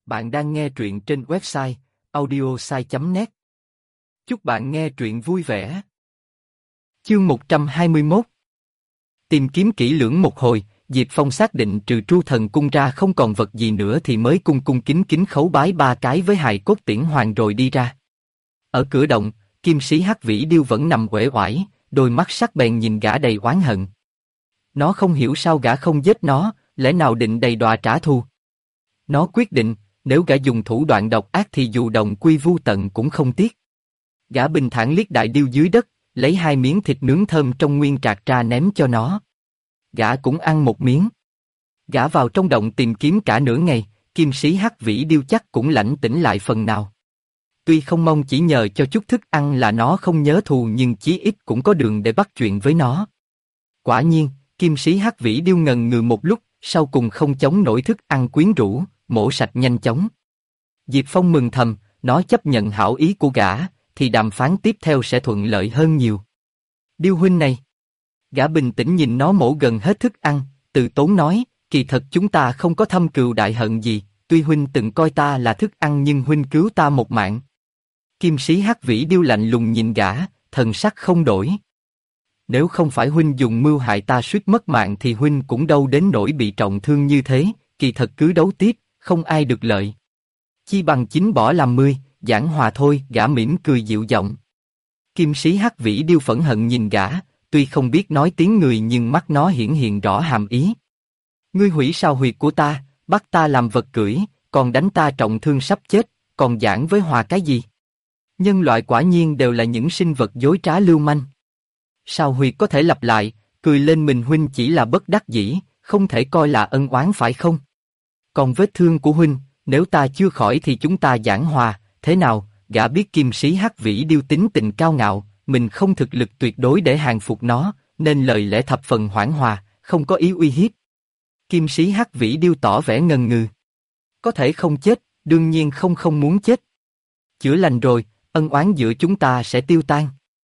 Bạn đang nghe truyện trên website audiosai.net. Chúc bạn nghe truyện vui vẻ. Chương 121. Tìm kiếm kỹ lưỡng một hồi, Diệp Phong xác định trừ Tru Thần Cung ra không còn vật gì nữa thì mới cung cung kính kính khấu bái 3 cái với hài cốt Tiễn Hoàng rồi đi ra. Ở cửa động, kim sĩ Hắc Vĩ Điêu vẫn nằm uể oải, đôi mắt sắc bén nhìn gã đầy oán hận. Nó không hiểu sao gã không giết nó, lẽ nào định đầy đọa trả thù. Nó quyết định, nếu gã dùng thủ đoạn độc ác thì dù đồng quy vu tận cũng không tiếc. Gã bình thản liếc đại điêu dưới đất, lấy 2 miếng thịt nướng thơm trong nguyên trạc ra ném cho nó. Gã cũng ăn một miếng. Gã vào trong động tìm kiếm cả nửa ngày, kim sĩ Hắc Vĩ Điêu chắc cũng lãnh tĩnh lại phần nào. Tuy không mong chỉ nhờ cho chút thức ăn là nó không nhớ thù nhưng chí ít cũng có đường để bắt chuyện với nó. Quả nhiên, kim sĩ Hắc Vĩ Điêu ngần ngừ một lúc, sau cùng không chống nổi thức ăn quyến rũ, mổ sạch nhanh chóng. Diệp Phong mừng thầm, nó chấp nhận hảo ý của gã, thì đàm phán tiếp theo sẽ thuận lợi hơn nhiều. Điêu huynh này. Gã bình tĩnh nhìn nó mổ gần hết thức ăn, từ tốn nói, kỳ thật chúng ta không có thâm cừu đại hận gì, tuy huynh từng coi ta là thức ăn nhưng huynh cứu ta một mạng. Kim sĩ Hắc Vĩ Điêu lạnh lùng nhìn gã, thần sắc không đổi. Nếu không phải huynh dùng mưu hại ta suýt mất mạng thì huynh cũng đâu đến nỗi bị trọng thương như thế, kỳ thật cứ đấu tiếp, không ai được lợi. Chi bằng chính bỏ làm 10, giảng hòa thôi, gã mỉm cười dịu giọng. Kim sĩ Hắc Vĩ Điêu phẫn hận nhìn gã, tuy không biết nói tiếng người nhưng mắt nó hiển hiện rõ hàm ý. Ngươi hủy sao huyệt của ta, bắt ta làm vật cưỡi, còn đánh ta trọng thương sắp chết, còn giảng với hòa cái gì? Nhân loại quả nhiên đều là những sinh vật dối trá lưu manh. Sao huyệt có thể lặp lại, cười lên mình huynh chỉ là bất đắc dĩ, không thể coi là ân oán phải không? Còn vết thương của huynh, nếu ta chưa khỏi thì chúng ta giảng hòa, thế nào? Gã biết kim sĩ Hắc Vĩ Điêu tính tình cao ngạo, mình không thực lực tuyệt đối để hàng phục nó, nên lời lẽ thập phần hoãn hòa, không có ý uy hiếp. Kim sĩ Hắc Vĩ Điêu tỏ vẻ ngần ngừ. Có thể không chết, đương nhiên không muốn chết. Chữa lành rồi, ân oán giữa chúng ta sẽ tiêu tan.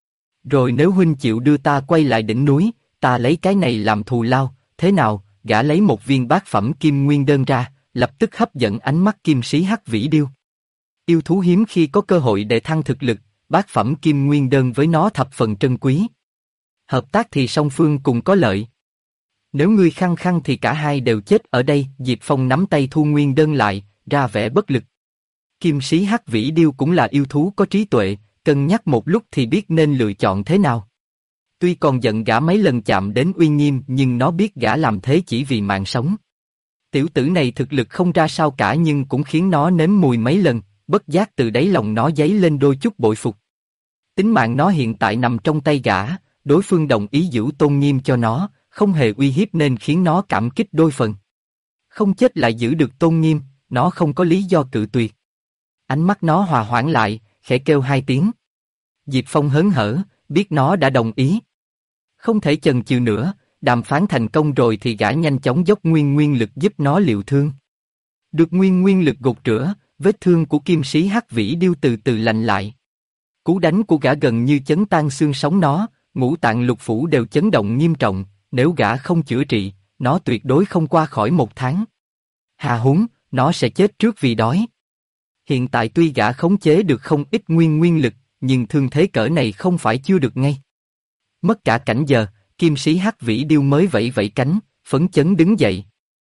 Rồi nếu huynh chịu đưa ta quay lại đỉnh núi, ta lấy cái này làm thù lao, thế nào? Gã lấy một viên bát phẩm kim nguyên đơn ra, lập tức hấp dẫn ánh mắt kim sĩ Hắc Vĩ Điêu. Yêu thú hiếm khi có cơ hội để thăng thực lực, bát phẩm kim nguyên đơn với nó thập phần trân quý. Hợp tác thì song phương cùng có lợi. Nếu ngươi khăng khăng thì cả hai đều chết ở đây. Diệp Phong nắm tay thu nguyên đơn lại, ra vẻ bất lực. Kim sĩ Hắc Vĩ Điêu cũng là yêu thú có trí tuệ, cân nhắc một lúc thì biết nên lựa chọn thế nào. Tuy còn giận gã mấy lần chạm đến uy nghiêm nhưng nó biết gã làm thế chỉ vì mạng sống. Tiểu tử này thực lực không ra sao cả nhưng cũng khiến nó nếm mùi mấy lần, bất giác từ đáy lòng nó dấy lên đôi chút bội phục. Tính mạng nó hiện tại nằm trong tay gã, đối phương đồng ý giữ tôn nghiêm cho nó, không hề uy hiếp nên khiến nó cảm kích đôi phần. Không chết lại giữ được tôn nghiêm, nó không có lý do cự tuyệt. Ánh mắt nó hòa hoãn lại, khẽ kêu 2 tiếng. Diệp Phong hớn hở, biết nó đã đồng ý. Không thể chần chừ nữa, đàm phán thành công rồi thì gã nhanh chóng dốc nguyên lực giúp nó liệu thương. Được nguyên lực gột rửa, vết thương của kim sĩ Hắc Vĩ Điêu từ từ lành lại. Cú đánh của gã gần như chấn tan xương sống nó, ngũ tạng lục phủ đều chấn động nghiêm trọng, nếu gã không chữa trị, nó tuyệt đối không qua khỏi 1 tháng. Hà huống, nó sẽ chết trước vì đói. Hiện tại tuy gã khống chế được không ít nguyên lực, nhưng thương thế cỡ này không phải chưa được ngay. Mất cả cảnh giờ, kim sĩ Hắc Vĩ Điêu mới vẫy cánh, phấn chấn đứng dậy.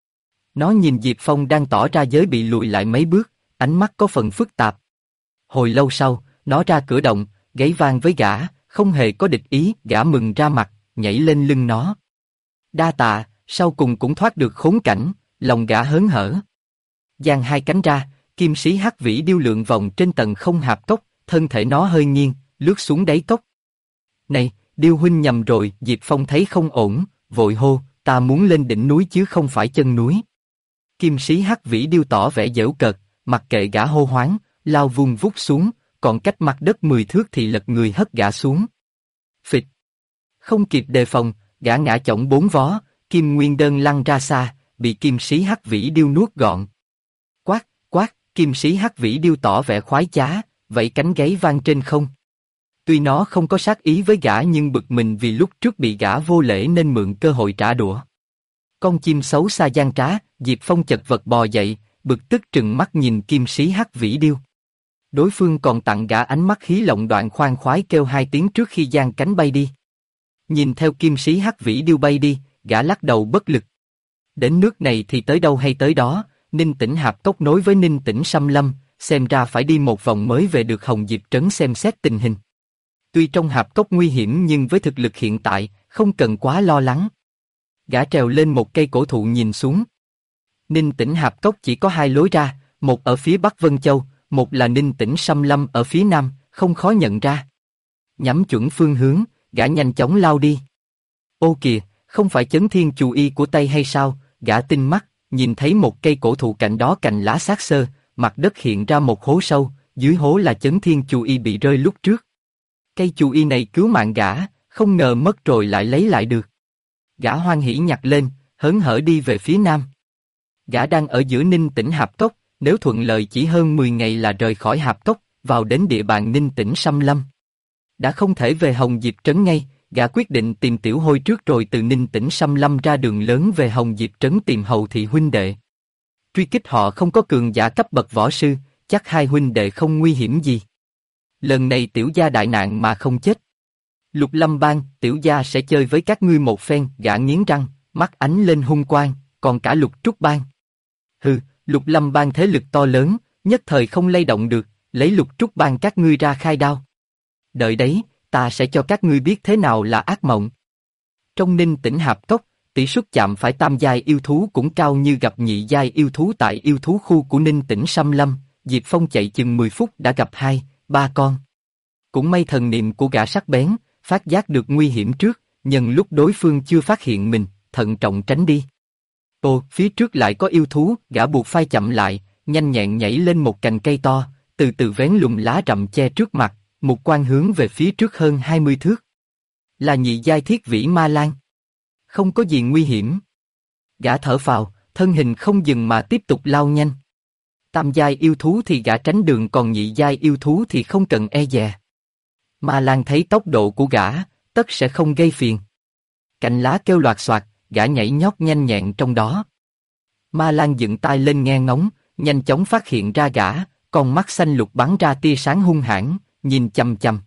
Nó nhìn Diệp Phong đang tỏ ra giới bị lùi lại mấy bước, ánh mắt có phần phức tạp. Hồi lâu sau, nó ra cửa động, gáy vang với gã, không hề có địch ý. Gã mừng ra mặt, nhảy lên lưng nó. Đa tạ, sau cùng cũng thoát được khốn cảnh, lòng gã hớn hở. Giang 2 cánh ra, kim sĩ Hắc Vĩ Điêu lượn vòng trên tầng không hạp cốc, thân thể nó hơi nghiêng, lướt xuống đáy cốc. Này, Điêu huynh nhầm rồi. Diệp Phong thấy không ổn, vội hô, ta muốn lên đỉnh núi chứ không phải chân núi. Kim sĩ Hắc Vĩ Điêu tỏ vẻ giễu cợt, mặc kệ gã hô hoáng, lao vung vút xuống, còn cách mặt đất 10 thước thì lật người hất gã xuống. Phịch! Không kịp đề phòng, gã ngã chỏng 4 vó, kim nguyên đơn lăn ra xa, bị kim sĩ Hắc Vĩ Điêu nuốt gọn. Quát, quát! Kim sĩ Hắc Vĩ Điêu tỏ vẻ khoái trá, vẫy cánh gáy vang trên không. Tuy nó không có sát ý với gã nhưng bực mình vì lúc trước bị gã vô lễ nên mượn cơ hội trả đũa. Con chim xấu xa gian trá, Diệp Phong chật vật bò dậy, bực tức trừng mắt nhìn kim sĩ Hắc Vĩ Điêu. Đối phương còn tặng gã ánh mắt hí lộng đoạn khoan khoái kêu hai tiếng trước khi giang cánh bay đi. Nhìn theo kim sĩ Hắc Vĩ Điêu bay đi, gã lắc đầu bất lực. Đến nước này thì tới đâu hay tới đó, Ninh Tĩnh Hạp Cốc nối với Ninh Tĩnh Sâm Lâm, xem ra phải đi một vòng mới về được Hồng Diệp Trấn xem xét tình hình. Tuy trong hạp cốc nguy hiểm nhưng với thực lực hiện tại, không cần quá lo lắng. Gã trèo lên một cây cổ thụ nhìn xuống. Ninh Tĩnh Hạp Cốc chỉ có hai lối ra, một ở phía Bắc Vân Châu, một là Ninh Tĩnh Sâm Lâm ở phía Nam, không khó nhận ra. Nhắm chuẩn phương hướng, gã nhanh chóng lao đi. Ô kìa, không phải Chấn Thiên Chù Y của Tây hay sao? Gã tinh mắt, nhìn thấy một cây cổ thụ cạnh đó cành lá xác xơ, mặt đất hiện ra một hố sâu, dưới hố là Chấn Thiên Chù Y bị rơi lúc trước. Cây chù y này cứu mạng gã, không ngờ mất rồi lại lấy lại được. Gã hoan hỉ nhặt lên, hớn hở đi về phía Nam. Gã đang ở giữa Ninh Tĩnh Hạp Cốc, nếu thuận lợi chỉ hơn 10 ngày là rời khỏi Hạp Cốc, vào đến địa bàn Ninh Tĩnh Sâm Lâm. Đã không thể về Hồng Diệp Trấn ngay, gã quyết định tìm Tiểu Hôi trước rồi từ Ninh Tĩnh Sâm Lâm ra đường lớn về Hồng Diệp Trấn tìm Hầu thị huynh đệ. Truy kích họ không có cường giả cấp bậc võ sư, chắc hai huynh đệ không nguy hiểm gì. Lần này Tiểu gia đại nạn mà không chết. Lục Lâm Bang, Tiểu gia sẽ chơi với các ngươi một phen. Gã nghiến răng, mắt ánh lên hung quang, còn cả Lục Trúc Bang. Hừ, Lục Lâm Bang thế lực to lớn, nhất thời không lay động được, lấy Lục Trúc Bang các ngươi ra khai đao. Đợi đấy, ta sẽ cho các ngươi biết thế nào là ác mộng. Trong Ninh Tĩnh Hạp Cốc, tỷ suất chạm phải tam giai yêu thú cũng cao như gặp nhị giai yêu thú tại yêu thú khu của Ninh Tĩnh Sâm Lâm. Diệp Phong chạy chừng 10 phút đã gặp 2-3 con. Cũng may thần niệm của gã sắc bén, phát giác được nguy hiểm trước, nhân lúc đối phương chưa phát hiện mình, thận trọng tránh đi. Ồ, phía trước lại có yêu thú, gã buộc phai chậm lại, nhanh nhẹn nhảy lên một cành cây to, từ từ vén lùm lá rậm che trước mặt, một quan hướng về phía trước hơn 20 thước. Là nhị giai thiết vĩ ma lang. Không có gì nguy hiểm. Gã thở phào, thân hình không dừng mà tiếp tục lao nhanh. Tam giai yêu thú thì gã tránh đường, còn nhị giai yêu thú thì không cần e dè. Ma lang thấy tốc độ của gã, tất sẽ không gây phiền. Cành lá kêu loạt xoạt, gã nhảy nhót nhanh nhẹn trong đó. Ma lang dựng tai lên nghe ngóng, nhanh chóng phát hiện ra gã, con mắt xanh lục bắn ra tia sáng hung hãn, nhìn chằm chằm.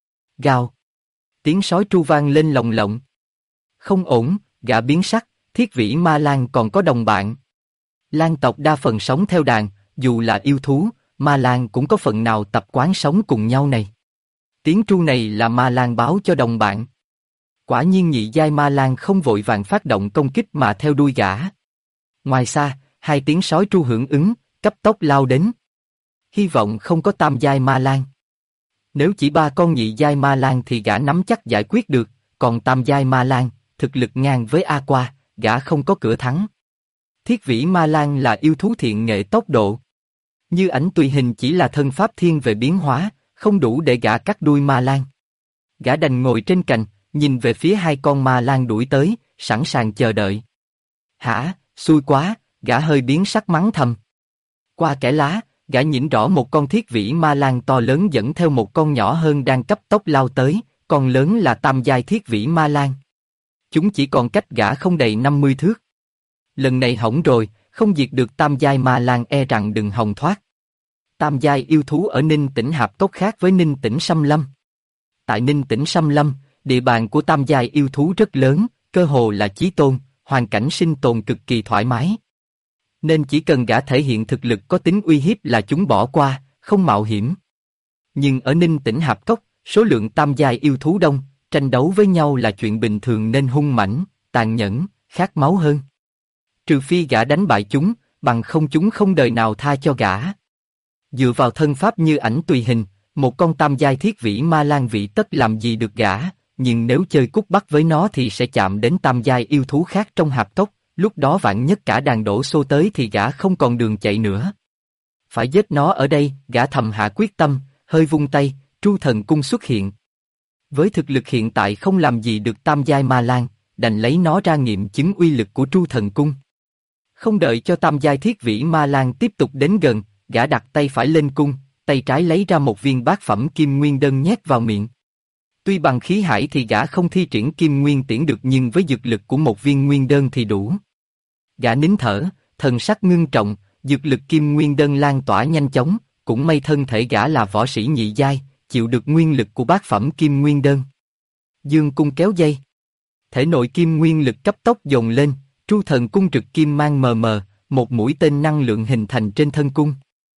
Gào. Tiếng sói tru vang lên lồng lộng. Không ổn, gã biến sắc, thiết vĩ ma lang còn có đồng bạn. Lang tộc đa phần sống theo đàn, dù là yêu thú, ma lang cũng có phần nào tập quán sống cùng nhau này. Tiếng tru này là ma lang báo cho đồng bạn. Quả nhiên nhị giai ma lang không vội vàng phát động công kích mà theo đuôi gã. Ngoài xa, hai tiếng sói tru hưởng ứng, cấp tốc lao đến. Hy vọng không có tam giai ma lang. Nếu chỉ 3 con nhị giai ma lang thì gã nắm chắc giải quyết được, còn tam giai ma lang, thực lực ngang với A Qua, gã không có cửa thắng. Thiết vĩ ma lang là yêu thú thiện nghệ tốc độ. Như ảnh tùy hình chỉ là thân pháp thiên về biến hóa, không đủ để gã cắt đuôi ma lang. Gã đành ngồi trên cành, nhìn về phía hai con ma lang đuổi tới, sẵn sàng chờ đợi. Hả, xui quá, gã hơi biến sắc mắng thầm. Qua kẽ lá, gã nhìn rõ một con thiết vĩ ma lang to lớn dẫn theo một con nhỏ hơn đang cấp tốc lao tới, con lớn là tam giai thiết vĩ ma lang. Chúng chỉ còn cách gã không đầy 50 thước. Lần này hỏng rồi, không diệt được tam giai ma lang e rằng đừng hòng thoát. Tam giai yêu thú ở Ninh Tĩnh Hạp Cốc khác với Ninh Tĩnh Sâm Lâm. Tại Ninh Tĩnh Sâm Lâm, địa bàn của tam giai yêu thú rất lớn, cơ hồ là chí tôn, hoàn cảnh sinh tồn cực kỳ thoải mái. Nên chỉ cần gã thể hiện thực lực có tính uy hiếp là chúng bỏ qua, không mạo hiểm. Nhưng ở Ninh Tĩnh Hạp Cốc, số lượng tam giai yêu thú đông, tranh đấu với nhau là chuyện bình thường nên hung mãnh, tàn nhẫn, khát máu hơn. Trừ phi gã đánh bại chúng, bằng không chúng không đời nào tha cho gã. Dựa vào thân pháp như ảnh tùy hình, một con tam giai thiết vĩ ma lang vị tất làm gì được gã, nhưng nếu chơi cút bắt với nó thì sẽ chạm đến tam giai yêu thú khác trong hạp cốc, lúc đó vạn nhất cả đàn đổ xô tới thì gã không còn đường chạy nữa. Phải giết nó ở đây, gã thầm hạ quyết tâm, hơi vung tay, Tru Thần Cung xuất hiện. Với thực lực hiện tại không làm gì được tam giai ma lang, đành lấy nó ra nghiệm chứng uy lực của Tru Thần Cung. Không đợi cho tam giai thiết vĩ ma lang tiếp tục đến gần, gã đặt tay phải lên cung, tay trái lấy ra một viên bát phẩm kim nguyên đơn nhét vào miệng. Tuy bằng khí hải thì gã không thi triển kim nguyên tiễn được nhưng với dược lực của một viên nguyên đơn thì đủ. Gã nín thở, thần sắc ngưng trọng, dược lực kim nguyên đơn lan tỏa nhanh chóng, cũng may thân thể gã là võ sĩ nhị giai, chịu được nguyên lực của bát phẩm kim nguyên đơn. Dương cung kéo dây. Thể nội kim nguyên lực cấp tốc dồn lên, Tru Thần cung trực kim mang mờ mờ, một mũi tên năng lượng hình thành trên thân cung.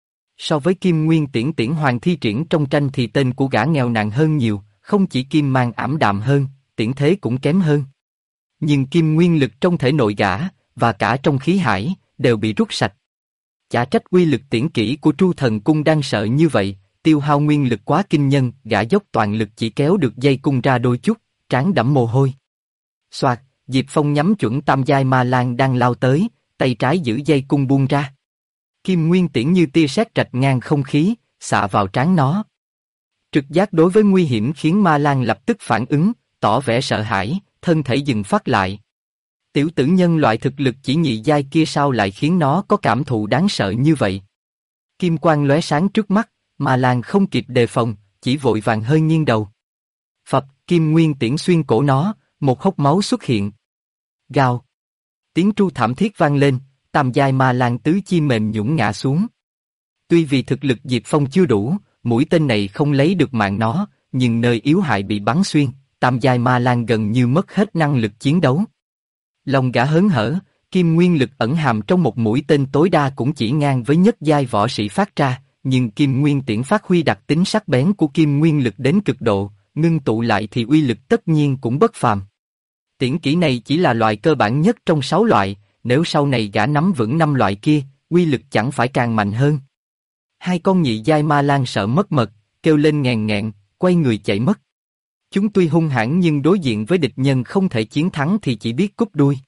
So với kim nguyên tiễn hoàng thi triển trong tranh thì tên của gã nghèo nàn hơn nhiều, không chỉ kim mang ảm đạm hơn, tiễn thế cũng kém hơn. Nhưng kim nguyên lực trong thể nội gã, và cả trong khí hải, đều bị rút sạch. Chả trách uy lực tiễn kỹ của Tru Thần cung đang sợ như vậy, tiêu hao nguyên lực quá kinh nhân, gã dốc toàn lực chỉ kéo được dây cung ra đôi chút, trán đẫm mồ hôi. Soạt, Diệp Phong nhắm chuẩn tam giai ma lang đang lao tới, tay trái giữ dây cung buông ra. Kim nguyên tiễn như tia sét rạch ngang không khí, xạ vào trán nó. Trực giác đối với nguy hiểm khiến ma lang lập tức phản ứng, tỏ vẻ sợ hãi, thân thể dừng phát lại. Tiểu tử nhân loại thực lực chỉ nhị giai kia sao lại khiến nó có cảm thụ đáng sợ như vậy? Kim quang lóe sáng trước mắt, ma lang không kịp đề phòng, chỉ vội vàng hơi nghiêng đầu. Phập, kim nguyên tiễn xuyên cổ nó, một hốc máu xuất hiện. Gào. Tiếng tru thảm thiết vang lên, tam giai ma lang tứ chi mềm nhũn ngã xuống. Tuy vì thực lực Diệp Phong chưa đủ, mũi tên này không lấy được mạng nó, nhưng nơi yếu hại bị bắn xuyên, tam giai ma lang gần như mất hết năng lực chiến đấu. Lòng gã hớn hở, kim nguyên lực ẩn hàm trong một mũi tên tối đa cũng chỉ ngang với nhất giai võ sĩ phát ra, nhưng kim nguyên tiễn phát huy đặc tính sắc bén của kim nguyên lực đến cực độ, ngưng tụ lại thì uy lực tất nhiên cũng bất phàm. Tiễn kỹ này chỉ là loại cơ bản nhất trong 6 loại, nếu sau này gã nắm vững 5 loại kia, uy lực chẳng phải càng mạnh hơn. Hai con nhị giai ma lang sợ mất mật, kêu lên ngàn ngẹn, quay người chạy mất. Chúng tuy hung hãn nhưng đối diện với địch nhân không thể chiến thắng thì chỉ biết cúp đuôi.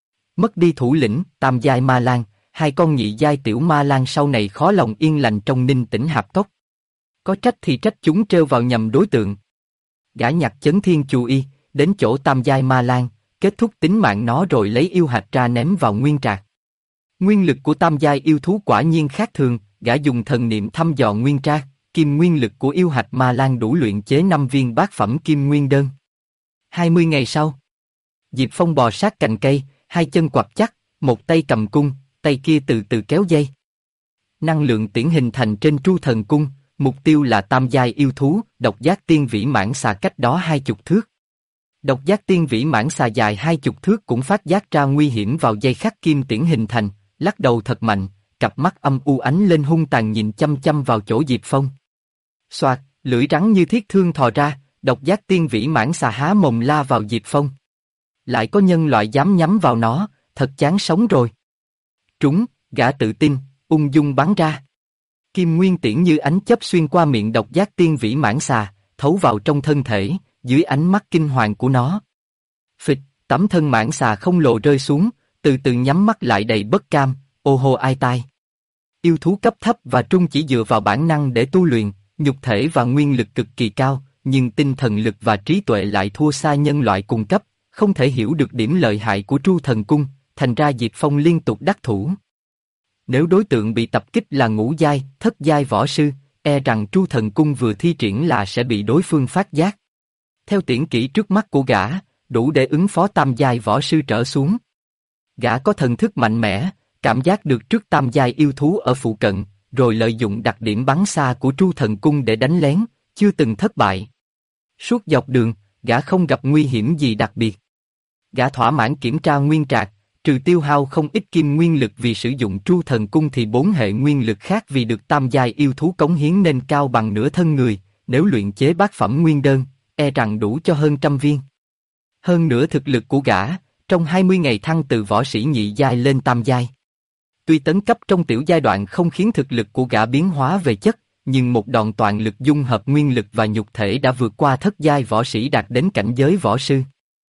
Mất đi thủ lĩnh, tam giai ma lang, hai con nhị giai tiểu ma lang sau này khó lòng yên lành trong Ninh Tĩnh Hạp Cốc. Có trách thì trách chúng trêu vào nhầm đối tượng. Gã nhặt chấn thiên chú y, đến chỗ tam giai ma lang, kết thúc tính mạng nó rồi lấy yêu hạch ra ném vào nguyên trạc. Nguyên lực của tam giai yêu thú quả nhiên khác thường, gã dùng thần niệm thăm dò nguyên trạc, kim nguyên lực của yêu hạch ma lang đủ luyện chế 5 viên bát phẩm kim nguyên đơn. 20 ngày sau, Diệp Phong bò sát cành cây, hai chân quặp chắc, một tay cầm cung, tay kia từ từ kéo dây. Năng lượng tiễn hình thành trên Tru Thần cung, mục tiêu là tam giai yêu thú, độc giác tiên vĩ mãng xà cách đó 20 thước. Độc giác tiên vĩ mãng xà dài 20 thước cũng phát giác ra nguy hiểm vào giây khắc kim tiễn hình thành, lắc đầu thật mạnh, cặp mắt âm u ánh lên hung tàn nhìn chăm chăm vào chỗ Diệp Phong. Xoạt, lưỡi rắn như thiết thương thò ra, độc giác tiên vĩ mãng xà há mồm la vào Diệp Phong. Lại có nhân loại dám nhắm vào nó, thật chán sống rồi. Trúng, gã tự tin, ung dung bắn ra. Kim nguyên tiễn như ánh chớp xuyên qua miệng độc giác tiên vĩ mãng xà, thấu vào trong thân thể, dưới ánh mắt kinh hoàng của nó. Phịch, tấm thân mãng xà không lộ rơi xuống, từ từ nhắm mắt lại đầy bất cam, ô hô ai tai. Yêu thú cấp thấp và trung chỉ dựa vào bản năng để tu luyện, nhục thể và nguyên lực cực kỳ cao, nhưng tinh thần lực và trí tuệ lại thua xa nhân loại cùng cấp, không thể hiểu được điểm lợi hại của Tru Thần cung, thành ra Diệp Phong liên tục đắc thủ. Nếu đối tượng bị tập kích là ngũ giai, thất giai võ sư, e rằng Tru Thần cung vừa thi triển là sẽ bị đối phương phát giác. Theo tiễn kỹ trước mắt của gã, đủ để ứng phó tam giai võ sư trở xuống. Gã có thần thức mạnh mẽ, cảm giác được trước tam giai yêu thú ở phụ cận, rồi lợi dụng đặc điểm bắn xa của Tru Thần cung để đánh lén, chưa từng thất bại. Suốt dọc đường, gã không gặp nguy hiểm gì đặc biệt. Gã thỏa mãn kiểm tra nguyên trạc, trừ tiêu hao không ít kim nguyên lực vì sử dụng Tru Thần cung thì 4 hệ nguyên lực khác vì được tam giai yêu thú cống hiến nên cao bằng nửa thân người, nếu luyện chế bát phẩm nguyên đơn, e rằng đủ cho hơn 100 viên. Hơn nữa thực lực của gã, trong 20 ngày thăng từ võ sĩ nhị giai lên tam giai. Tuy tấn cấp trong tiểu giai đoạn không khiến thực lực của gã biến hóa về chất, nhưng một đòn toàn lực dung hợp nguyên lực và nhục thể đã vượt qua thất giai võ sĩ đạt đến cảnh giới võ sư.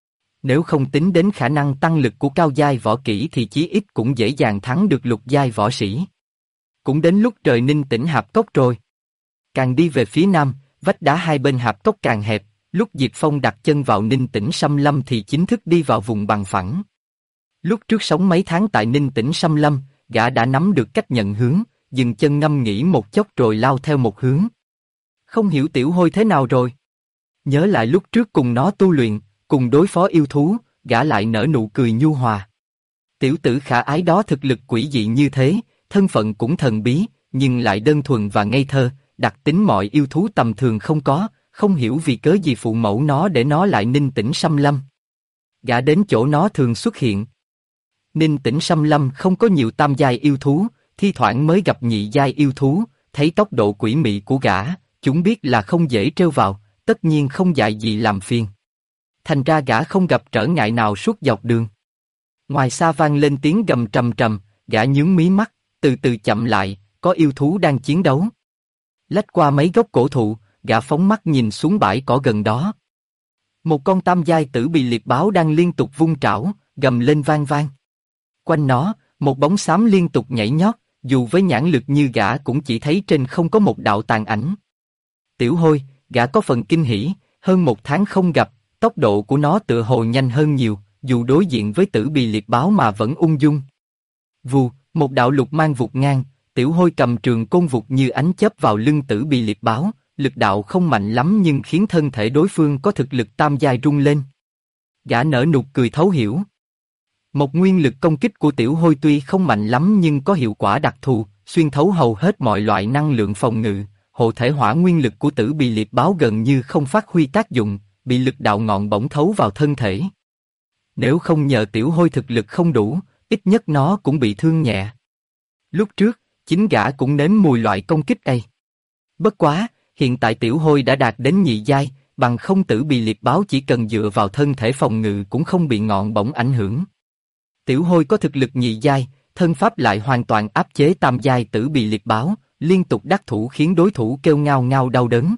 Nếu không tính đến khả năng tăng lực của cao giai võ kỹ thì chí ít cũng dễ dàng thắng được lục giai võ sĩ. Cũng đến lúc trời Ninh Tĩnh Hạp Cốc rồi. Càng đi về phía nam, vách đá hai bên hạp cốc càng hẹp, lúc Diệp Phong đặt chân vào Ninh Tĩnh Xâm Lâm thì chính thức đi vào vùng bằng phẳng. Lúc trước sống mấy tháng tại Ninh Tĩnh Xâm Lâm, gã đã nắm được cách nhận hướng, dừng chân ngâm nghĩ một chốc rồi lao theo một hướng. Không hiểu tiểu hôi thế nào rồi? Nhớ lại lúc trước cùng nó tu luyện, cùng đối phó yêu thú, gã lại nở nụ cười nhu hòa. Tiểu tử khả ái đó thực lực quỷ dị như thế, thân phận cũng thần bí, nhưng lại đơn thuần và ngây thơ, đặc tính mọi yêu thú tầm thường không có, không hiểu vì cớ gì phụ mẫu nó để nó lại Ninh Tĩnh xâm lâm. Gã đến chỗ nó thường xuất hiện. Ninh Tĩnh xâm lâm không có nhiều tam giai yêu thú, thi thoảng mới gặp nhị giai yêu thú, thấy tốc độ quỷ mị của gã, chúng biết là không dễ trêu vào, tất nhiên không dại gì làm phiền. Thành ra gã không gặp trở ngại nào suốt dọc đường. Ngoài xa vang lên tiếng gầm trầm trầm, gã nhướng mí mắt, từ từ chậm lại, có yêu thú đang chiến đấu. Lách qua mấy gốc cổ thụ, gã phóng mắt nhìn xuống bãi cỏ gần đó. Một con tam giai tử bì liệp báo đang liên tục vung trảo, gầm lên vang vang. Quanh nó, một bóng xám liên tục nhảy nhót, dù với nhãn lực như gã cũng chỉ thấy trên không có một đạo tàn ảnh. Tiểu Hôi, gã có phần kinh hỉ, hơn 1 tháng không gặp, tốc độ của nó tựa hồ nhanh hơn nhiều, dù đối diện với tử bì liệp báo mà vẫn ung dung. Vù, một đạo lục mang vụt ngang, Tiểu Hôi cầm trường côn vụt như ánh chớp vào lưng tử bì liệp báo, lực đạo không mạnh lắm nhưng khiến thân thể đối phương có thực lực tam giai rung lên. Gã nở nụ cười thấu hiểu. Một nguyên lực công kích của Tiểu Hôi tuy không mạnh lắm nhưng có hiệu quả đặc thù, xuyên thấu hầu hết mọi loại năng lượng phòng ngự, hộ thể hỏa nguyên lực của tử bì liệp báo gần như không phát huy tác dụng, bị lực đạo ngọn bổng thấu vào thân thể. Nếu không nhờ Tiểu Hôi thực lực không đủ, ít nhất nó cũng bị thương nhẹ. Lúc trước, chính gã cũng nếm mùi loại công kích ấy. Bất quá, hiện tại Tiểu Hôi đã đạt đến nhị giai, bằng không tử bì liệp báo chỉ cần dựa vào thân thể phòng ngự cũng không bị ngọn bổng ảnh hưởng. Tiểu Hôi có thực lực nhị giai, thân pháp lại hoàn toàn áp chế tam giai tử bì liệp báo, liên tục đắc thủ khiến đối thủ kêu ngao ngao đau đớn.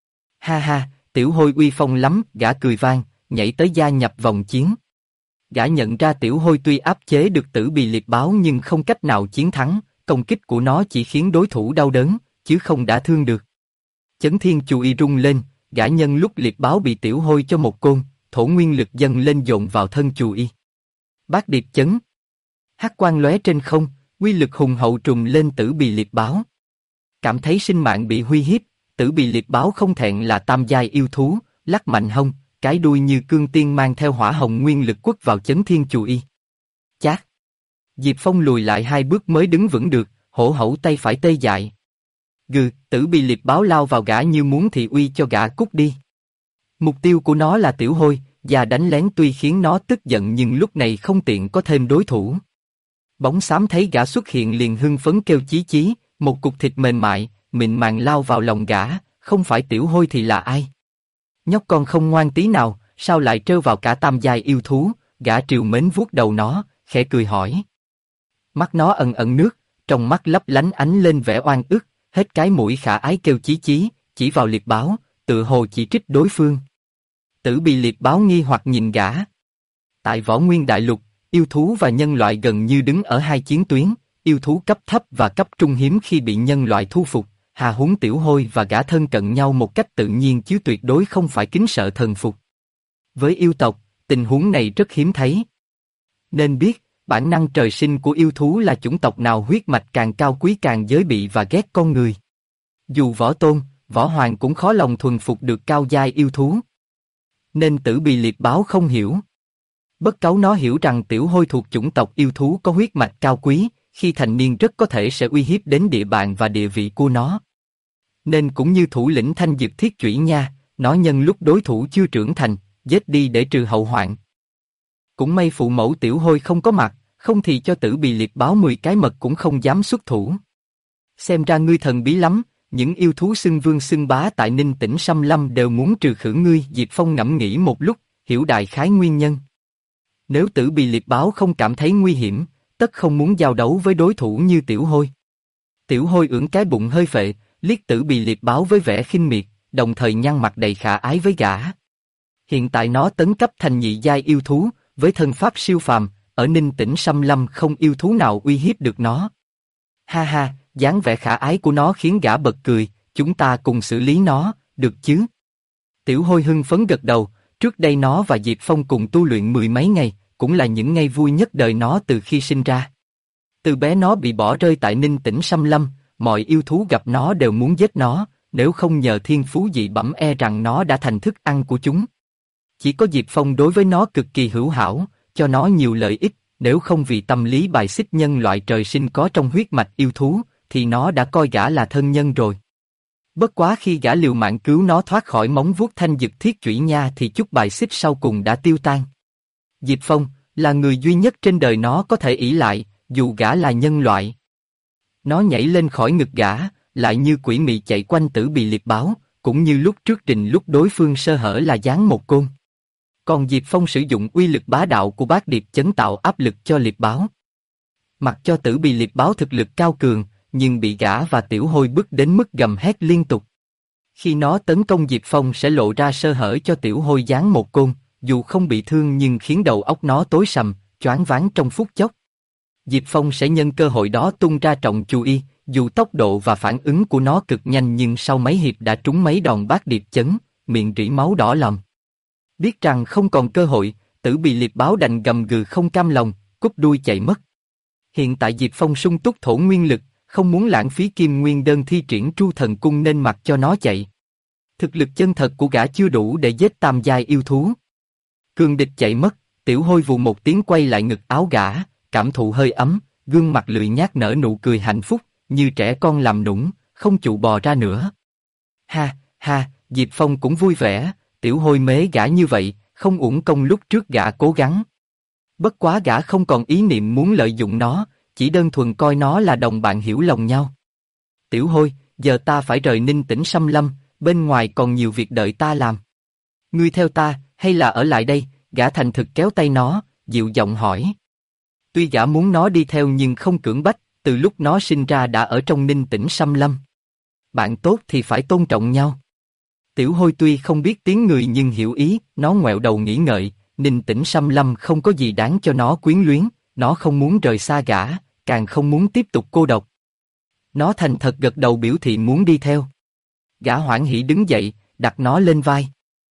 Ha ha, Tiểu Hôi uy phong lắm, gã cười vang, nhảy tới gia nhập vòng chiến. Gã nhận ra Tiểu Hôi tuy áp chế được tử bì liệp báo nhưng không cách nào chiến thắng, công kích của nó chỉ khiến đối thủ đau đớn, chứ không đả thương được. Chấn thiên chù y rung lên, gã nhân lúc liệp báo bị Tiểu Hôi cho một côn, thổ nguyên lực dâng lên dồn vào thân chù y. Bát điệp chấn. Hắc quang lóe trên không, uy lực hùng hậu trùm lên tử bì liệp báo. Cảm thấy sinh mạng bị uy hiếp, tử bì liệp báo không thẹn là tam giai yêu thú, lắc mạnh hông, cái đuôi như cương tiên mang theo hỏa hồng nguyên lực quất vào chấn thiên chù y. Chát. Diệp Phong lùi lại 2 bước mới đứng vững được, hổ hẩu tay phải tê dại. Gừ, tử bì liệp báo lao vào gã như muốn thị uy cho gã cút đi. Mục tiêu của nó là Tiểu Hôi, và đánh lén tuy khiến nó tức giận nhưng lúc này không tiện có thêm đối thủ. Bóng xám thấy gã xuất hiện liền hưng phấn kêu chí chí, một cục thịt mềm mại, mịn màng lao vào lòng gã, không phải Tiểu Hôi thì là ai? Nhóc con không ngoan tí nào, sao lại trêu vào cả tam giai yêu thú? Gã trìu mến vuốt đầu nó, khẽ cười hỏi. Mắt nó ẩn ẩn nước, trong mắt lấp lánh ánh lên vẻ oan ức, hết cái mũi khả ái kêu chí chí, chỉ vào liệp báo, tự hồ chỉ trích đối phương. Tử bì liệp báo nghi hoặc nhìn gã. Tại Võ Nguyên Đại Lục, yêu thú và nhân loại gần như đứng ở hai chiến tuyến, yêu thú cấp thấp và cấp trung hiếm khi bị nhân loại thu phục, hà huống Tiểu Hôi và gã thân cận nhau một cách tự nhiên chứ tuyệt đối không phải kính sợ thần phục. Với yêu tộc, tình huống này rất hiếm thấy. Nên biết, bản năng trời sinh của yêu thú là chủng tộc nào huyết mạch càng cao quý càng giới bị và ghét con người. Dù võ tôn, võ hoàng cũng khó lòng thuần phục được cao giai yêu thú. Nên tử bì liệp báo không hiểu. Bất cấu nó hiểu rằng Tiểu Hôi thuộc chủng tộc yêu thú có huyết mạch cao quý, khi thành niên rất có thể sẽ uy hiếp đến địa bàn và địa vị của nó. Nên cũng như thủ lĩnh Thanh Diệp Thiết Chủy Nha, nó nhân lúc đối thủ chưa trưởng thành, giết đi để trừ hậu hoạn. Cũng may phụ mẫu Tiểu Hôi không có mặt, không thì cho tử bì liệp báo 10 cái mật cũng không dám xuất thủ. Xem ra ngươi thần bí lắm, những yêu thú xưng vương xưng bá tại Ninh Tĩnh Xâm Lâm đều muốn trừ khử ngươi. Diệp Phong ngẫm nghĩ một lúc, hiểu đại khái nguyên nhân. Nếu tử bì liệp báo không cảm thấy nguy hiểm, tất không muốn giao đấu với đối thủ như Tiểu Hôi. Tiểu Hôi ưỡn cái bụng hơi phệ, liếc tử bì liệp báo với vẻ khinh miệt, đồng thời nhăn mặt đầy khả ái với gã. Hiện tại nó tấn cấp thành nhị giai yêu thú, với thân pháp siêu phàm, ở Ninh Tĩnh Xâm Lâm không yêu thú nào uy hiếp được nó. Ha ha, dáng vẻ khả ái của nó khiến gã bật cười, chúng ta cùng xử lý nó, được chứ? Tiểu Hôi hưng phấn gật đầu, trước đây nó và Diệp Phong cùng tu luyện 10 mấy ngày, cũng là những ngày vui nhất đời nó từ khi sinh ra. Từ bé nó bị bỏ rơi tại Ninh Tĩnh Xâm Lâm, mọi yêu thú gặp nó đều muốn giết nó, nếu không nhờ thiên phú dị bẩm e rằng nó đã thành thức ăn của chúng. Chỉ có Diệp Phong đối với nó cực kỳ hữu hảo, cho nó nhiều lợi ích, nếu không vì tâm lý bài xích nhân loại trời sinh có trong huyết mạch yêu thú, thì nó đã coi gã là thân nhân rồi. Bất quá khi gã liều mạng cứu nó thoát khỏi móng vuốt thanh dực thiết chủy nha thì chút bài xích sau cùng đã tiêu tan. Diệp Phong là người duy nhất trên đời nó có thể ỷ lại, dù gã là nhân loại. Nó nhảy lên khỏi ngực gã, lại như quỷ mị chạy quanh Tử Bì Liệp Báo, cũng như lúc trước Trình lúc đối phương sơ hở là giáng một côn. Còn Diệp Phong sử dụng uy lực bá đạo của bát điệp chấn tạo áp lực cho Liệp Báo. Mặc cho Tử Bì Liệp Báo thực lực cao cường, nhưng bị gã và Tiểu Hôi bức đến mức gầm hét liên tục. Khi nó tấn công Diệp Phong sẽ lộ ra sơ hở cho Tiểu Hôi giáng một côn, dù không bị thương nhưng khiến đầu óc nó tối sầm, choáng váng trong phút chốc. Diệp Phong sẽ nhân cơ hội đó tung ra trọng chú y, dù tốc độ và phản ứng của nó cực nhanh nhưng sau mấy hiệp đã trúng mấy đòn bát điệp chấn, miệng rỉ máu đỏ lòm. Biết rằng không còn cơ hội, Tử Bì Liệp Báo đành gầm gừ không cam lòng, cúp đuôi chạy mất. Hiện tại Diệp Phong sung túc thổ nguyên lực, không muốn lãng phí kim nguyên đơn thi triển Tru Thần Cung nên mặc cho nó chạy. Thực lực chân thật của gã chưa đủ để giết tam giai yêu thú. Cường địch chạy mất, Tiểu Hôi vù một tiếng quay lại ngực áo gã, cảm thụ hơi ấm, gương mặt lười nhác nở nụ cười hạnh phúc, như trẻ con làm nũng, không chịu bò ra nữa. Ha, ha, Diệp Phong cũng vui vẻ, Tiểu Hôi mế gã như vậy, không uổng công lúc trước gã cố gắng. Bất quá gã không còn ý niệm muốn lợi dụng nó, chỉ đơn thuần coi nó là đồng bạn hiểu lòng nhau. Tiểu Hôi, giờ ta phải rời Ninh Tĩnh Xâm Lâm, bên ngoài còn nhiều việc đợi ta làm. Ngươi theo ta, hay là ở lại đây? Gã thành thực kéo tay nó, dịu giọng hỏi. Tuy gã muốn nó đi theo nhưng không cưỡng bách, từ lúc nó sinh ra đã ở trong Ninh Tĩnh Xâm Lâm. Bạn tốt thì phải tôn trọng nhau. Tiểu Hôi tuy không biết tiếng người nhưng hiểu ý, nó ngoẹo đầu nghĩ ngợi, Ninh Tĩnh Xâm Lâm không có gì đáng cho nó quyến luyến, nó không muốn rời xa gã, càng không muốn tiếp tục cô độc. Nó thành thật gật đầu biểu thị muốn đi theo. Gã hoảng hỉ đứng dậy, đặt nó lên vai.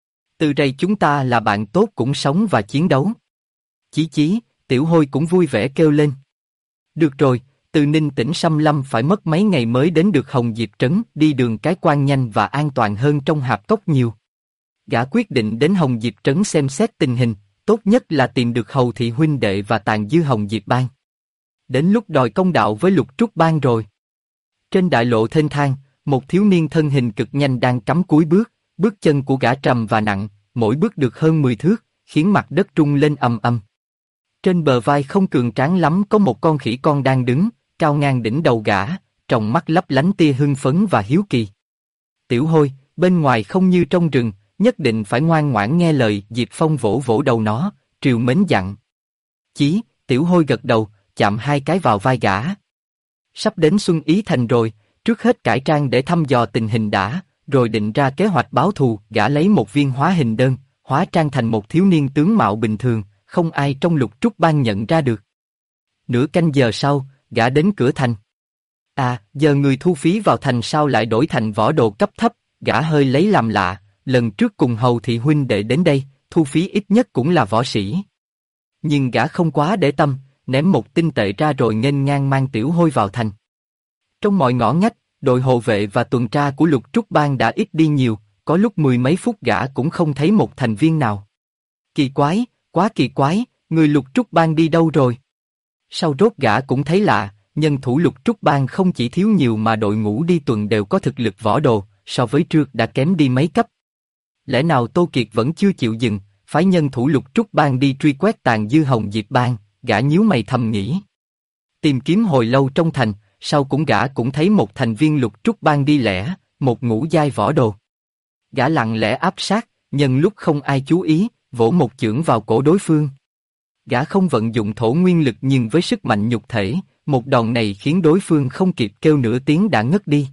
Từ đây chúng ta là bạn tốt cũng sống và chiến đấu. Chí chí, Tiểu Hôi cũng vui vẻ kêu lên. Được rồi, từ Ninh Tĩnh Xâm Lâm phải mất mấy ngày mới đến được Hồng Diệp Trấn, đi đường cái quan nhanh và an toàn hơn trong hạp cốc nhiều. Gã quyết định đến Hồng Diệp Trấn xem xét tình hình, tốt nhất là tìm được Hầu Thị huynh đệ và tàn dư Hồng Diệp Bang. Đến lúc đòi công đạo với Lục Trúc Bang rồi. Trên đại lộ thênh thang, một thiếu niên thân hình cực nhanh đang cắm cúi bước, bước chân của gã trầm và nặng, mỗi bước được hơn 10 thước, khiến mặt đất rung lên ầm ầm. Trên bờ vai không cường tráng lắm có một con khỉ con đang đứng, cao ngang đỉnh đầu gã, trong mắt lấp lánh tia hưng phấn và hiếu kỳ. Tiểu Hôi, bên ngoài không như trong rừng, nhất định phải ngoan ngoãn nghe lời. Diệp Phong vỗ vỗ đầu nó, triều mến dặn. Chí, Tiểu Hôi gật đầu, chạm hai cái vào vai gã. Sắp đến Xuân Ý Thành rồi, trước hết cải trang để thăm dò tình hình đã, rồi định ra kế hoạch báo thù. Gã lấy một viên hóa hình đơn, hóa trang thành một thiếu niên tướng mạo bình thường, không ai trong Lục Trúc Bang nhận ra được. Nửa canh giờ sau, gã đến cửa thành. À, giờ người thu phí vào thành sao lại đổi thành võ đồ cấp thấp? Gã hơi lấy làm lạ, lần trước cùng Hầu Thị huynh đệ đến đây, thu phí ít nhất cũng là võ sĩ. Nhưng gã không quá để tâm, ném một tinh tệ ra rồi nghênh ngang mang Tiểu Hôi vào thành. Trong mọi ngõ ngách, đội hộ vệ và tuần tra của Lục Trúc Bang đã ít đi nhiều, có lúc 10 mấy phút gã cũng không thấy một thành viên nào. Kỳ quái, quá kỳ quái, người Lục Trúc Bang đi đâu rồi? Sau rốt gã cũng thấy lạ, nhân thủ Lục Trúc Bang không chỉ thiếu nhiều mà đội ngũ đi tuần đều có thực lực võ đồ, so với trước đã kém đi mấy cấp. Lẽ nào Tô Kiệt vẫn chưa chịu dừng, phái nhân thủ Lục Trúc Bang đi truy quét tàn dư Hồng Diệp Bang? Gã nhíu mày thầm nghĩ. Tìm kiếm hồi lâu trong thành, sau cũng gã cũng thấy một thành viên Lục Trúc Bang đi lẻ, một ngũ giai võ đồ. Gã lặng lẽ áp sát, nhân lúc không ai chú ý, vỗ một chưởng vào cổ đối phương. Gã không vận dụng thổ nguyên lực nhưng với sức mạnh nhục thể, một đòn này khiến đối phương không kịp kêu nửa tiếng đã ngất đi.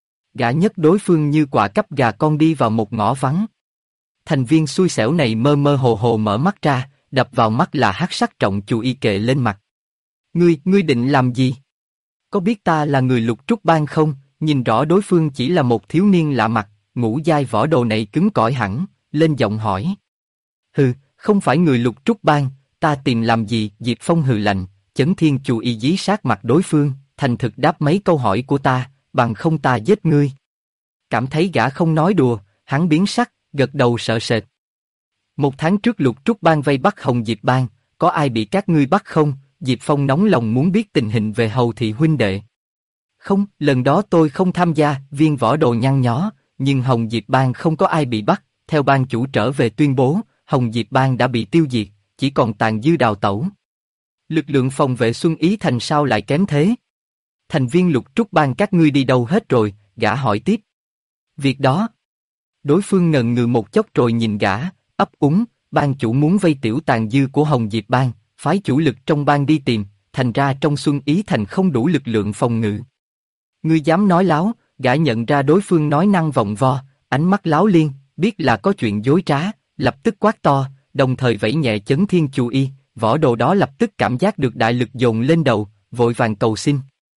Gã nhấc đối phương như quả cắp gà con đi vào một ngõ vắng. Thành viên xui xẻo này mơ mơ hồ hồ mở mắt ra, đập vào mắt là hắc sắc trọng chù y kệ lên mặt. Ngươi định làm gì? Có biết ta là người Lục Trúc Bang không? Nhìn rõ đối phương chỉ là một thiếu niên lạ mặt, ngũ giai võ đồ này cứng cỏi hẳn, lên giọng hỏi. Hừ, không phải người Lục Trúc Bang, ta tìm làm gì? Diệp Phong hừ lạnh, chấn thiên chù y dí sát mặt đối phương, thành thực đáp mấy câu hỏi của ta, bằng không ta giết ngươi. Cảm thấy gã không nói đùa, hắn biến sắc, gật đầu sợ sệt. 1 tháng trước Lục Trúc Bang vây bắt Hồng Diệp Bang, có ai bị các ngươi bắt không? Diệp Phong nóng lòng muốn biết tình hình về Hầu thị huynh đệ. Không, lần đó tôi không tham gia, Viên Võ Đồ nhăn nhó, nhưng Hồng Diệp Bang không có ai bị bắt, theo ban chủ trở về tuyên bố, Hồng Diệp Bang đã bị tiêu diệt, chỉ còn tàn dư đào tẩu. Lực lượng phòng vệ Xuân Ý Thành sao lại kém thế? Thành viên Lục Trúc Bang các ngươi đi đâu hết rồi? Gã hỏi tiếp. Việc đó. Đối phương ngần ngừ một chốc rồi nhìn gã, ấp úng, ban chủ muốn vây tiểu tàn dư của Hồng Diệp Bang, phái chủ lực trong bang đi tìm, thành ra trong Xuân Ý Thành không đủ lực lượng phòng ngự. Ngươi dám nói láo? Gã nhận ra đối phương nói năng vòng vo, ánh mắt láo liên, biết là có chuyện dối trá, lập tức quát to, đồng thời vẫy nhẹ chấn thiên chu y, võ đồ đó lập tức cảm giác được đại lực dồn lên đầu, vội vàng cầu xin.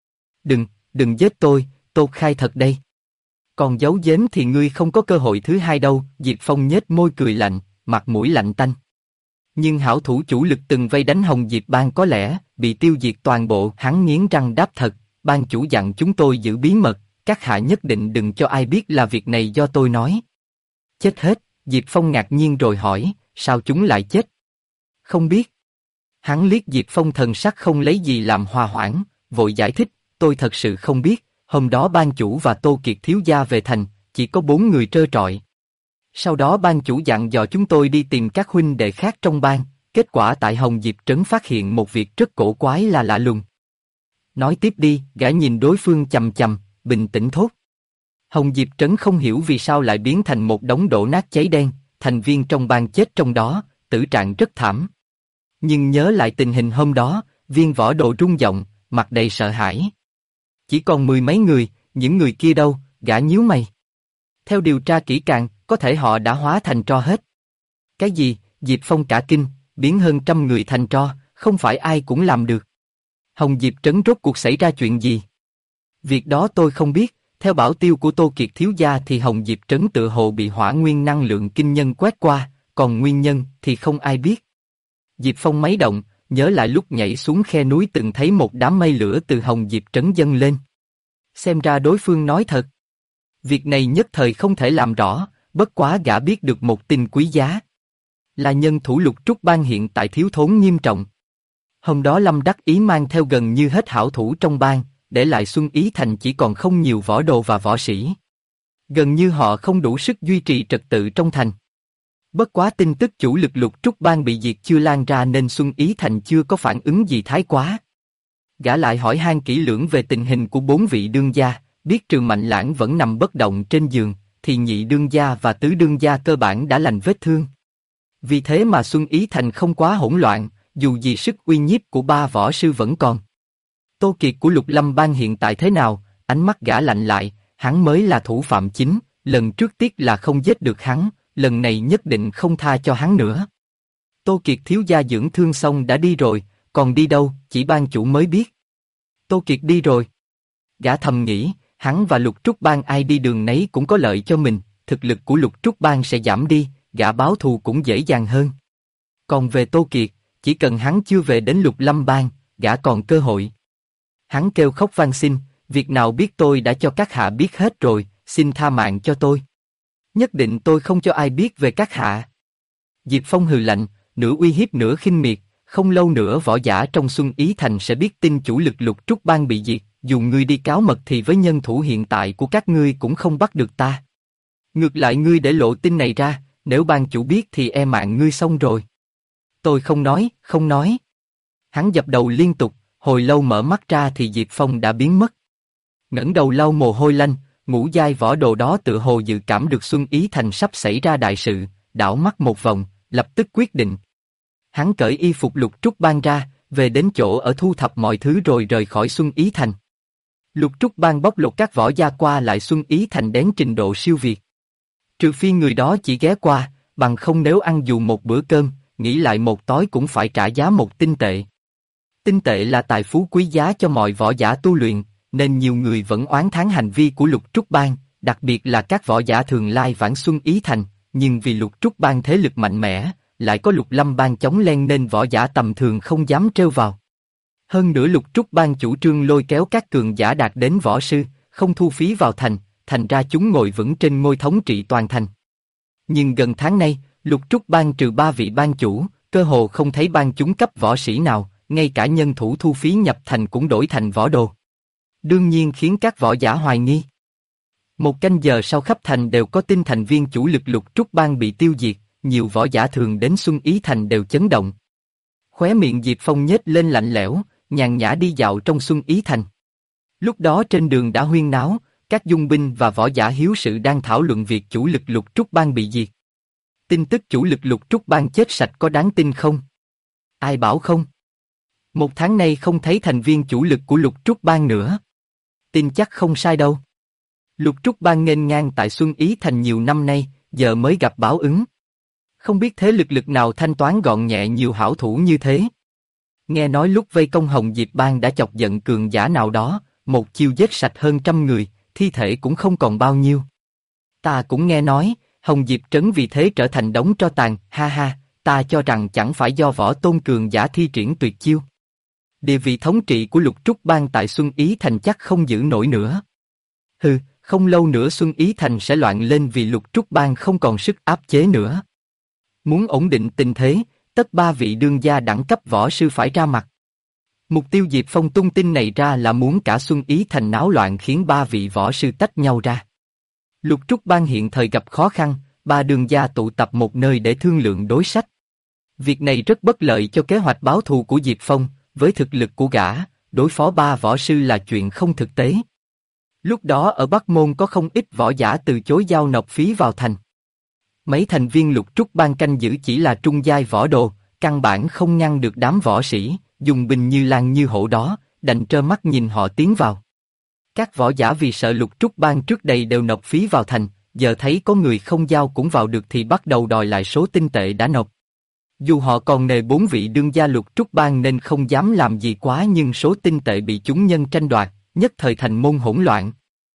Đừng giết tôi khai thật đây. Còn giấu giếm thì ngươi không có cơ hội thứ hai đâu, Diệp Phong nhếch môi cười lạnh, mặt mũi lạnh tanh. Nhưng hảo thủ chủ lực từng vây đánh Hồng Diệp Bang có lẽ bị tiêu diệt toàn bộ, hắn nghiến răng đáp thật, ban chủ dặn chúng tôi giữ bí mật, các hạ nhất định đừng cho ai biết là việc này do tôi nói. Chết hết, Diệp Phong ngạc nhiên rồi hỏi, sao chúng lại chết? Không biết. Hắn liếc Diệp Phong thần sắc không lấy gì làm hòa hoãn, vội giải thích, tôi thật sự không biết, hôm đó ban chủ và Tô Kiệt thiếu gia về thành, chỉ có 4 người trơ trọi. Sau đó ban chủ dặn dò chúng tôi đi tìm các huynh đệ khác trong bang, kết quả tại Hồng Diệp Trấn phát hiện một việc rất cổ quái là lạ lùng. Nói tiếp đi, gã nhìn đối phương chằm chằm, bình tĩnh thốt. Hồng Diệp Trấn không hiểu vì sao lại biến thành một đống đổ nát cháy đen, thành viên trong bang chết trong đó, tử trạng rất thảm. Nhưng nhớ lại tình hình hôm đó, Viên Võ Đồ rung giọng, mặt đầy sợ hãi. Chỉ còn 10 mấy người, những người kia đâu? Gã nhíu mày. Theo điều tra kỹ càng, có thể họ đã hóa thành tro hết. Cái gì? Diệp Phong cả kinh, biến hơn 100 người thành tro, không phải ai cũng làm được. Hồng Diệp Trấn rốt cuộc xảy ra chuyện gì? Việc đó tôi không biết, theo bảo tiêu của Tô Kiệt thiếu gia thì Hồng Diệp Trấn tự hồ bị hỏa nguyên năng lượng kinh nhân quét qua, còn nguyên nhân thì không ai biết. Diệp Phong máy động, nhớ lại lúc nhảy xuống khe núi từng thấy một đám mây lửa từ Hồng Diệp Trấn dâng lên. Xem ra đối phương nói thật. Việc này nhất thời không thể làm rõ, bất quá gã biết được một tin quý giá. Là nhân thủ Lục Trúc Bang hiện tại thiếu thốn nghiêm trọng. Hôm đó Lâm Đắc Ý mang theo gần như hết hảo thủ trong bang, để lại Xuân Ý Thành chỉ còn không nhiều võ đồ và võ sĩ. Gần như họ không đủ sức duy trì trật tự trong thành. Bất quá tin tức chủ lực Lục Trúc Bang bị diệt chưa lan ra nên Xuân Ý Thành chưa có phản ứng gì thái quá. Gã lại hỏi han kỹ lưỡng về tình hình của 4 vị đương gia, biết Trừ Mạnh Lãng vẫn nằm bất động trên giường, thì nhị đương gia và tứ đương gia cơ bản đã lành vết thương. Vì thế mà Xuân Ý Thành không quá hỗn loạn, dù gì sức uy nhiếp của 3 võ sư vẫn còn. Tô Kiệt của Lục Lâm Bang hiện tại thế nào? Ánh mắt gã lạnh lại, hắn mới là thủ phạm chính, lần trước tiếc là không giết được hắn, lần này nhất định không tha cho hắn nữa. Tô Kiệt thiếu gia dưỡng thương xong đã đi rồi, còn đi đâu, chỉ ban chủ mới biết. Tô Kiệt đi rồi. Gã thầm nghĩ, hắn và Lục Trúc Bang ai đi đường nấy cũng có lợi cho mình, thực lực của Lục Trúc Bang sẽ giảm đi, gã báo thù cũng dễ dàng hơn. Còn về Tô Kiệt, chỉ cần hắn chưa về đến Lục Lâm Bang, gã còn cơ hội. Hắn kêu khóc van xin, việc nào biết tôi đã cho các hạ biết hết rồi, xin tha mạng cho tôi. Nhất định tôi không cho ai biết về các hạ. Diệp Phong hừ lạnh, nửa uy hiếp nửa khinh miệt, không lâu nữa võ giả trong Xuân Ý Thành sẽ biết tin chủ lực Lục Trúc Bang bị diệt, dù ngươi đi cáo mật thì với nhân thủ hiện tại của các ngươi cũng không bắt được ta. Ngược lại ngươi để lộ tin này ra, nếu ban chủ biết thì e mạng ngươi xong rồi. Tôi không nói. Hắn dập đầu liên tục, hồi lâu mở mắt ra thì Diệp Phong đã biến mất. Ngẩng đầu lau mồ hôi lạnh, ngũ giai võ đồ đó tự hồ dự cảm được Xuân Ý Thành sắp xảy ra đại sự, đảo mắt một vòng, lập tức quyết định. Hắn cởi y phục Lục Trúc Bang ra, về đến chỗ ở thu thập mọi thứ rồi rời khỏi Xuân Ý Thành. Lục Trúc Bang bóc lột các võ gia qua lại Xuân Ý Thành đến trình độ siêu việt. Trừ phi người đó chỉ ghé qua, bằng không nếu ăn dù một bữa cơm, nghĩ lại một tối cũng phải trả giá 1 tinh tệ. Tinh tệ là tài phú quý giá cho mọi võ giả tu luyện, nên nhiều người vẫn oán thán hành vi của Lục Trúc Bang, đặc biệt là các võ giả thường lai vãng Xuân Ý Thành, nhưng vì Lục Trúc Bang thế lực mạnh mẽ, lại có Lục Lâm Bang chống lên nên võ giả tầm thường không dám trêu vào. Hơn nữa Lục Trúc Bang chủ trương lôi kéo các cường giả đạt đến võ sư, không thu phí vào thành, thành ra chúng ngồi vững trên ngôi thống trị toàn thành. Nhưng gần tháng nay, Lục Trúc Bang trừ 3 vị bang chủ, cơ hồ không thấy bang chúng cấp võ sĩ nào, ngay cả nhân thủ thu phí nhập thành cũng đổi thành võ đồ. Đương nhiên khiến các võ giả hoài nghi. Một canh giờ sau khắp thành đều có tin thành viên chủ lực Lục Trúc Bang bị tiêu diệt, nhiều võ giả thường đến Xuân Ý Thành đều chấn động. Khóe miệng Diệp Phong nhếch lên lạnh lẽo, nhàn nhã đi dạo trong Xuân Ý Thành. Lúc đó trên đường đã huyên náo, các dung binh và võ giả hiếu sự đang thảo luận việc chủ lực Lục Trúc Bang bị diệt. Tin tức chủ lực Lục Trúc Bang chết sạch có đáng tin không? Ai bảo không? 1 tháng nay không thấy thành viên chủ lực của Lục Trúc Bang nữa. Tin chắc không sai đâu. Lục Trúc Bang nghênh ngang tại Xuân Ý Thành nhiều năm nay, giờ mới gặp báo ứng. Không biết thế lực nào thanh toán gọn nhẹ nhiều hảo thủ như thế. Nghe nói lúc vây công Hồng Diệp Bang đã chọc giận cường giả nào đó, một chiêu giết sạch hơn 100 người, thi thể cũng không còn bao nhiêu. Ta cũng nghe nói, Hồng Diệp Trấn vì thế trở thành đống tro tàn, ha ha, ta cho rằng chẳng phải do võ tôn cường giả thi triển tuyệt chiêu. Địa vị thống trị của Lục Trúc Bang tại Xuân Ý Thành chắc không giữ nổi nữa. Hừ, không lâu nữa Xuân Ý Thành sẽ loạn lên vì Lục Trúc Bang không còn sức áp chế nữa. Muốn ổn định tình thế, tất 3 vị đương gia đẳng cấp võ sư phải ra mặt. Mục tiêu Diệp Phong tung tin này ra là muốn cả Xuân Ý Thành náo loạn khiến 3 vị võ sư tách nhau ra. Lục Trúc Bang hiện thời gặp khó khăn, 3 đương gia tụ tập một nơi để thương lượng đối sách. Việc này rất bất lợi cho kế hoạch báo thù của Diệp Phong, với thực lực của gã, đối phó 3 võ sư là chuyện không thực tế. Lúc đó ở Bắc Môn có không ít võ giả từ chối giao nộp phí vào thành. Mấy thành viên Lục Trúc Bang canh giữ chỉ là trung giai võ đồ, căn bản không ngăn được đám võ sĩ, dùng binh như lang như hổ đó, đành trơ mắt nhìn họ tiến vào. Các võ giả vì sợ Lục Trúc Bang trước đây đều nộp phí vào thành, giờ thấy có người không giao cũng vào được thì bắt đầu đòi lại số tinh tệ đã nộp. Dù họ còn nề 4 vị đương gia Lục Trúc Bang nên không dám làm gì quá, nhưng số tinh tệ bị chúng nhân tranh đoạt, nhất thời thành môn hỗn loạn.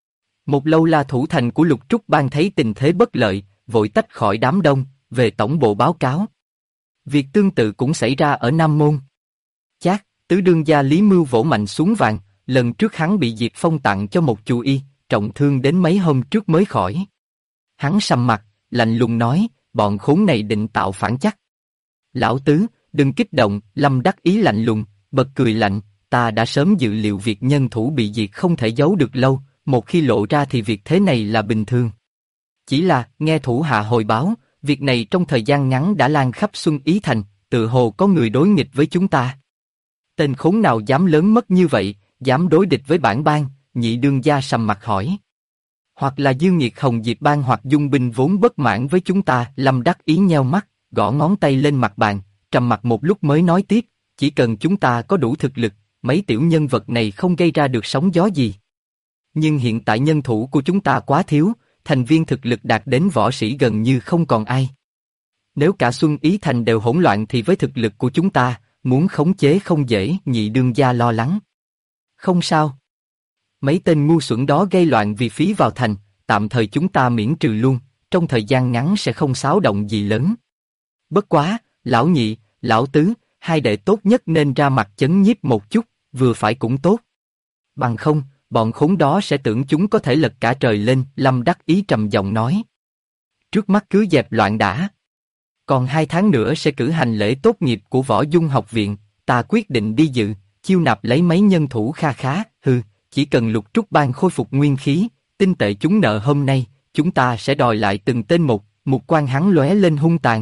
Một lâu la thủ thành của Lục Trúc Bang thấy tình thế bất lợi, vội tách khỏi đám đông, về tổng bộ báo cáo. Việc tương tự cũng xảy ra ở Nam Môn. Chát, tứ đương gia Lý Mưu vỗ mạnh xuống vàng, lần trước hắn bị Diệp Phong tặng cho một chú y, trọng thương đến mấy hôm trước mới khỏi. Hắn sầm mặt, lạnh lùng nói, bọn khốn này định tạo phản chắc. Lão tứ, đừng kích động, Lâm Đắc Ý lạnh lùng, bật cười lạnh, ta đã sớm dự liệu việc nhân thủ bị diệt không thể giấu được lâu, một khi lộ ra thì việc thế này là bình thường. Chỉ là, nghe thủ hạ hồi báo, việc này trong thời gian ngắn đã lan khắp Xuân Ý Thành, tự hồ có người đối nghịch với chúng ta. Tên khốn nào dám lớn mất như vậy, dám đối địch với bản bang, nhị đương gia sầm mặt hỏi. Hoặc là Dương Nghiệt Hồng Diệp Bang hoặc Dung Binh vốn bất mãn với chúng ta, Lâm Đắc Ý nheo mắt, gõ ngón tay lên mặt bàn, trầm mặt một lúc mới nói tiếp, chỉ cần chúng ta có đủ thực lực, mấy tiểu nhân vật này không gây ra được sóng gió gì. Nhưng hiện tại nhân thủ của chúng ta quá thiếu, thành viên thực lực đạt đến võ sĩ gần như không còn ai. Nếu cả Xuân Ý Thành đều hỗn loạn thì với thực lực của chúng ta, muốn khống chế không dễ, nhị đương gia lo lắng. Không sao. Mấy tên ngu xuẩn đó gây loạn vì phí vào thành, tạm thời chúng ta miễn trừ luôn, trong thời gian ngắn sẽ không xáo động gì lớn. Bất quá, lão nhị, lão tứ, hai đệ tốt nhất nên ra mặt chấn nhiếp một chút, vừa phải cũng tốt. Bằng không, bọn khốn đó sẽ tưởng chúng có thể lật cả trời lên, Lâm Đắc Ý trầm giọng nói. Trước mắt cứ dẹp loạn đã. Còn 2 tháng nữa sẽ cử hành lễ tốt nghiệp của Võ Dung học viện, ta quyết định đi dự, chiêu nạp lấy mấy nhân thủ kha khá, chỉ cần Lục Trúc Bang khôi phục nguyên khí, tinh tệ chúng nợ hôm nay, chúng ta sẽ đòi lại từng tên một, mục quan hắn lóe lên hung tàn.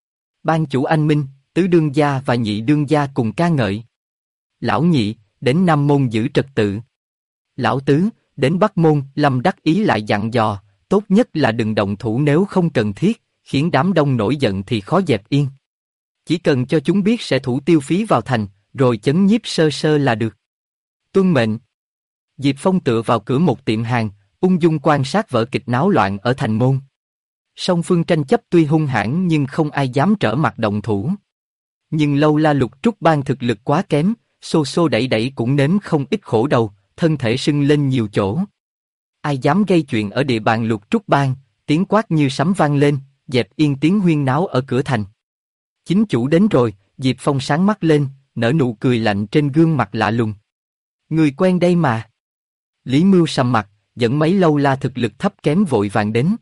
Ban chủ anh minh, tứ đương gia và nhị đương gia cùng ca ngợi. Lão nhị, đến Nam Môn giữ trật tự. Lão tứ, đến Bắc Môn, Lâm Đắc Ý lại dặn dò, tốt nhất là đừng động thủ nếu không cần thiết, khiến đám đông nổi giận thì khó dẹp yên. Chỉ cần cho chúng biết sẽ thủ tiêu phí vào thành, rồi chấn nhiếp sơ sơ là được. Tuân mệnh. Diệp Phong tựa vào cửa một tiệm hàng, ung dung quan sát vở kịch náo loạn ở thành môn. Song phương tranh chấp tuy hung hãn nhưng không ai dám trở mặt động thủ. Nhưng lâu la Lục Trúc Bang thực lực quá kém, xô xô đẩy đẩy cũng nếm không ít khổ đầu, thân thể sưng lên nhiều chỗ. Ai dám gây chuyện ở địa bàn Lục Trúc Bang, tiếng quát như sấm vang lên, dẹp yên tiếng huyên náo ở cửa thành. Chính chủ đến rồi, Diệp Phong sáng mắt lên, nở nụ cười lạnh trên gương mặt lạ lùng. Người quen đây mà. Lý Mưu sầm mặt, dẫn mấy lâu la thực lực thấp kém vội vàng đến.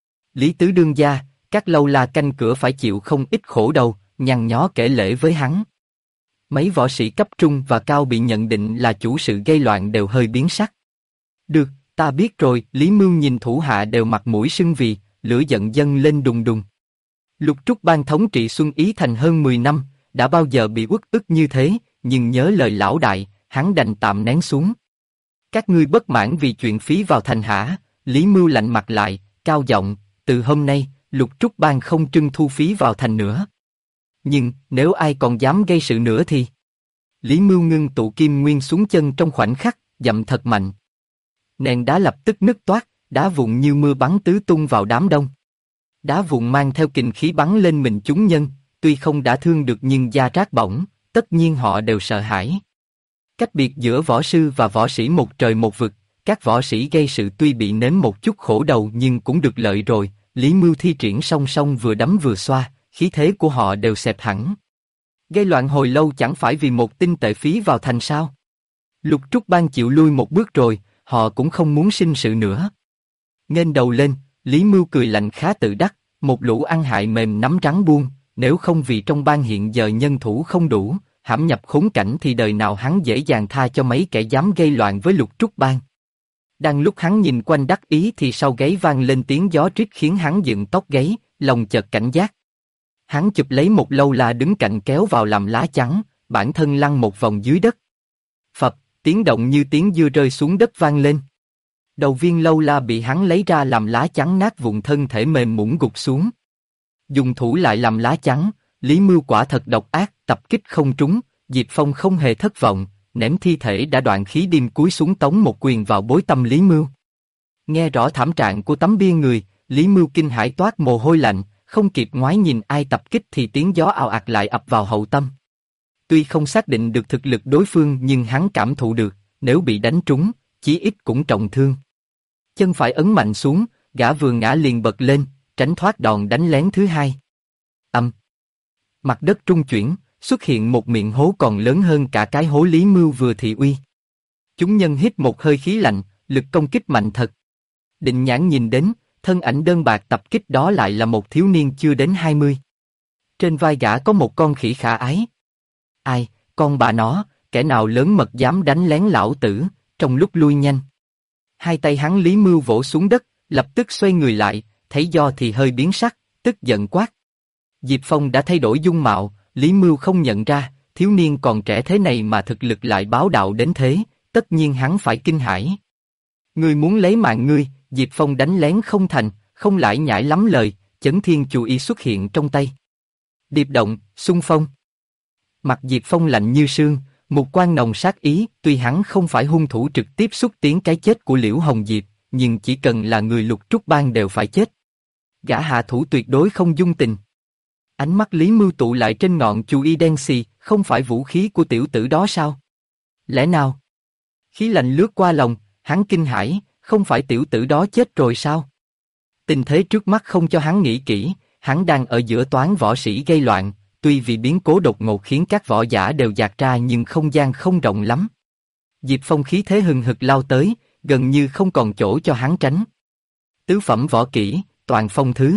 Lý Tứ đương gia, các lâu la canh cửa phải chịu không ít khổ đầu, nhăn nhó kể lễ với hắn. Mấy võ sĩ cấp trung và cao bị nhận định là chủ sự gây loạn đều hơi biến sắc. Được, ta biết rồi. Lý Mưu nhìn thủ hạ đều mặt mũi sưng vì, lửa giận dâng lên đùng đùng. Lục Trúc Bang thống trị Xuân Ý Thành hơn 10 năm, đã bao giờ bị uất ức như thế, nhưng nhớ lời lão đại, hắn đành tạm nén xuống. Các ngươi bất mãn vì chuyện phí vào thành hả? Lý Mưu lạnh mặt lại, cao giọng, từ hôm nay, Lục Trúc Bang không trưng thu phí vào thành nữa. Nhưng, nếu ai còn dám gây sự nữa thì... Lý Mưu ngưng tụ kim nguyên xuống chân trong khoảnh khắc, dậm thật mạnh. Nền đá lập tức nứt toác, đá vụn như mưa bắn tứ tung vào đám đông. Đá vụn mang theo kình khí bắn lên mình chúng nhân, tuy không đã thương được nhưng da rát bỏng, tất nhiên họ đều sợ hãi. Cách biệt giữa võ sư và võ sĩ một trời một vực, các võ sĩ gây sự tuy bị nếm một chút khổ đầu nhưng cũng được lợi rồi. Lý Mưu thi triển song song vừa đấm vừa xoa, khí thế của họ đều xẹp hẳn. Gây loạn hồi lâu chẳng phải vì một tinh tệ phí vào thành sao? Lục Trúc Bang chịu lui một bước rồi, họ cũng không muốn sinh sự nữa. Nghênh đầu lên, Lý Mưu cười lạnh khá tự đắc, một lũ ăn hại mềm nắm rắn buông, nếu không vì trong bang hiện giờ nhân thủ không đủ, hãm nhập khốn cảnh thì đời nào hắn dễ dàng tha cho mấy kẻ dám gây loạn với Lục Trúc Bang. Đang lúc hắn nhìn quanh đắc ý thì sau gáy vang lên tiếng gió rít khiến hắn dựng tóc gáy, lòng chợt cảnh giác. Hắn chụp lấy một lâu la đứng cạnh kéo vào làm lá chắn, bản thân lăn một vòng dưới đất. Phập, tiếng động như tiếng dưa rơi xuống đất vang lên. Đầu viên lâu la bị hắn lấy ra làm lá chắn nát vụn, thân thể mềm nhũn gục xuống. Dùng thủ lại làm lá chắn, Lý Mưu quả thật độc ác, tập kích không trúng, Diệp Phong không hề thất vọng, ném thi thể đã đoạn khí điên cúi xuống tống một quyền vào bối tâm Lý Mưu. Nghe rõ thảm trạng của tấm bia người, Lý Mưu kinh hãi toát mồ hôi lạnh, không kịp ngoái nhìn ai tập kích thì tiếng gió ào ạt lại ập vào hậu tâm. Tuy không xác định được thực lực đối phương nhưng hắn cảm thụ được, nếu bị đánh trúng, chí ít cũng trọng thương. Chân phải ấn mạnh xuống, gã vừa ngã liền bật lên, tránh thoát đòn đánh lén thứ hai. Mặt đất trung chuyển, xuất hiện một miệng hố còn lớn hơn cả cái hố Lý Mưu vừa thị uy. Chúng nhân hít một hơi khí lạnh, lực công kích mạnh thật. Định Nhãn nhìn đến, thân ảnh đơn bạc tập kích đó lại là một thiếu niên chưa đến 20. Trên vai gã có một con khỉ khả ái. Ai, con bà nó, kẻ nào lớn mật dám đánh lén lão tử, trong lúc lui nhanh. Hai tay hắn Lý Mưu vỗ xuống đất, lập tức xoay người lại, thấy do thì hơi biến sắc, tức giận quát. Diệp Phong đã thay đổi dung mạo, Lý Mưu không nhận ra, thiếu niên còn trẻ thế này mà thực lực lại bá đạo đến thế, tất nhiên hắn phải kinh hãi. Ngươi muốn lấy mạng ngươi, Diệp Phong đánh lén không thành, không lải nhải lắm lời, Chấn Thiên Chu Y xuất hiện trong tay. Điệp động, xung phong. Mặt Diệp Phong lạnh như sương, một quan nồng sát ý, tuy hắn không phải hung thủ trực tiếp xúc tiến cái chết của Liễu Hồng Diệp, nhưng chỉ cần là người Lục Trúc Bang đều phải chết. Gã hạ thủ tuyệt đối không dung tình. Ánh mắt Lý Mưu tụ lại trên ngọn chu y đen xì, không phải vũ khí của tiểu tử đó sao? Lẽ nào? Khí lạnh lướt qua lòng, hắn kinh hãi, không phải tiểu tử đó chết rồi sao? Tình thế trước mắt không cho hắn nghĩ kỹ, hắn đang ở giữa toán võ sĩ gây loạn, tuy vì biến cố đột ngột khiến các võ giả đều dạt ra nhưng không gian không rộng lắm. Diệp Phong khí thế hừng hực lao tới, gần như không còn chỗ cho hắn tránh. Tứ phẩm võ kỹ, toàn phong thứ.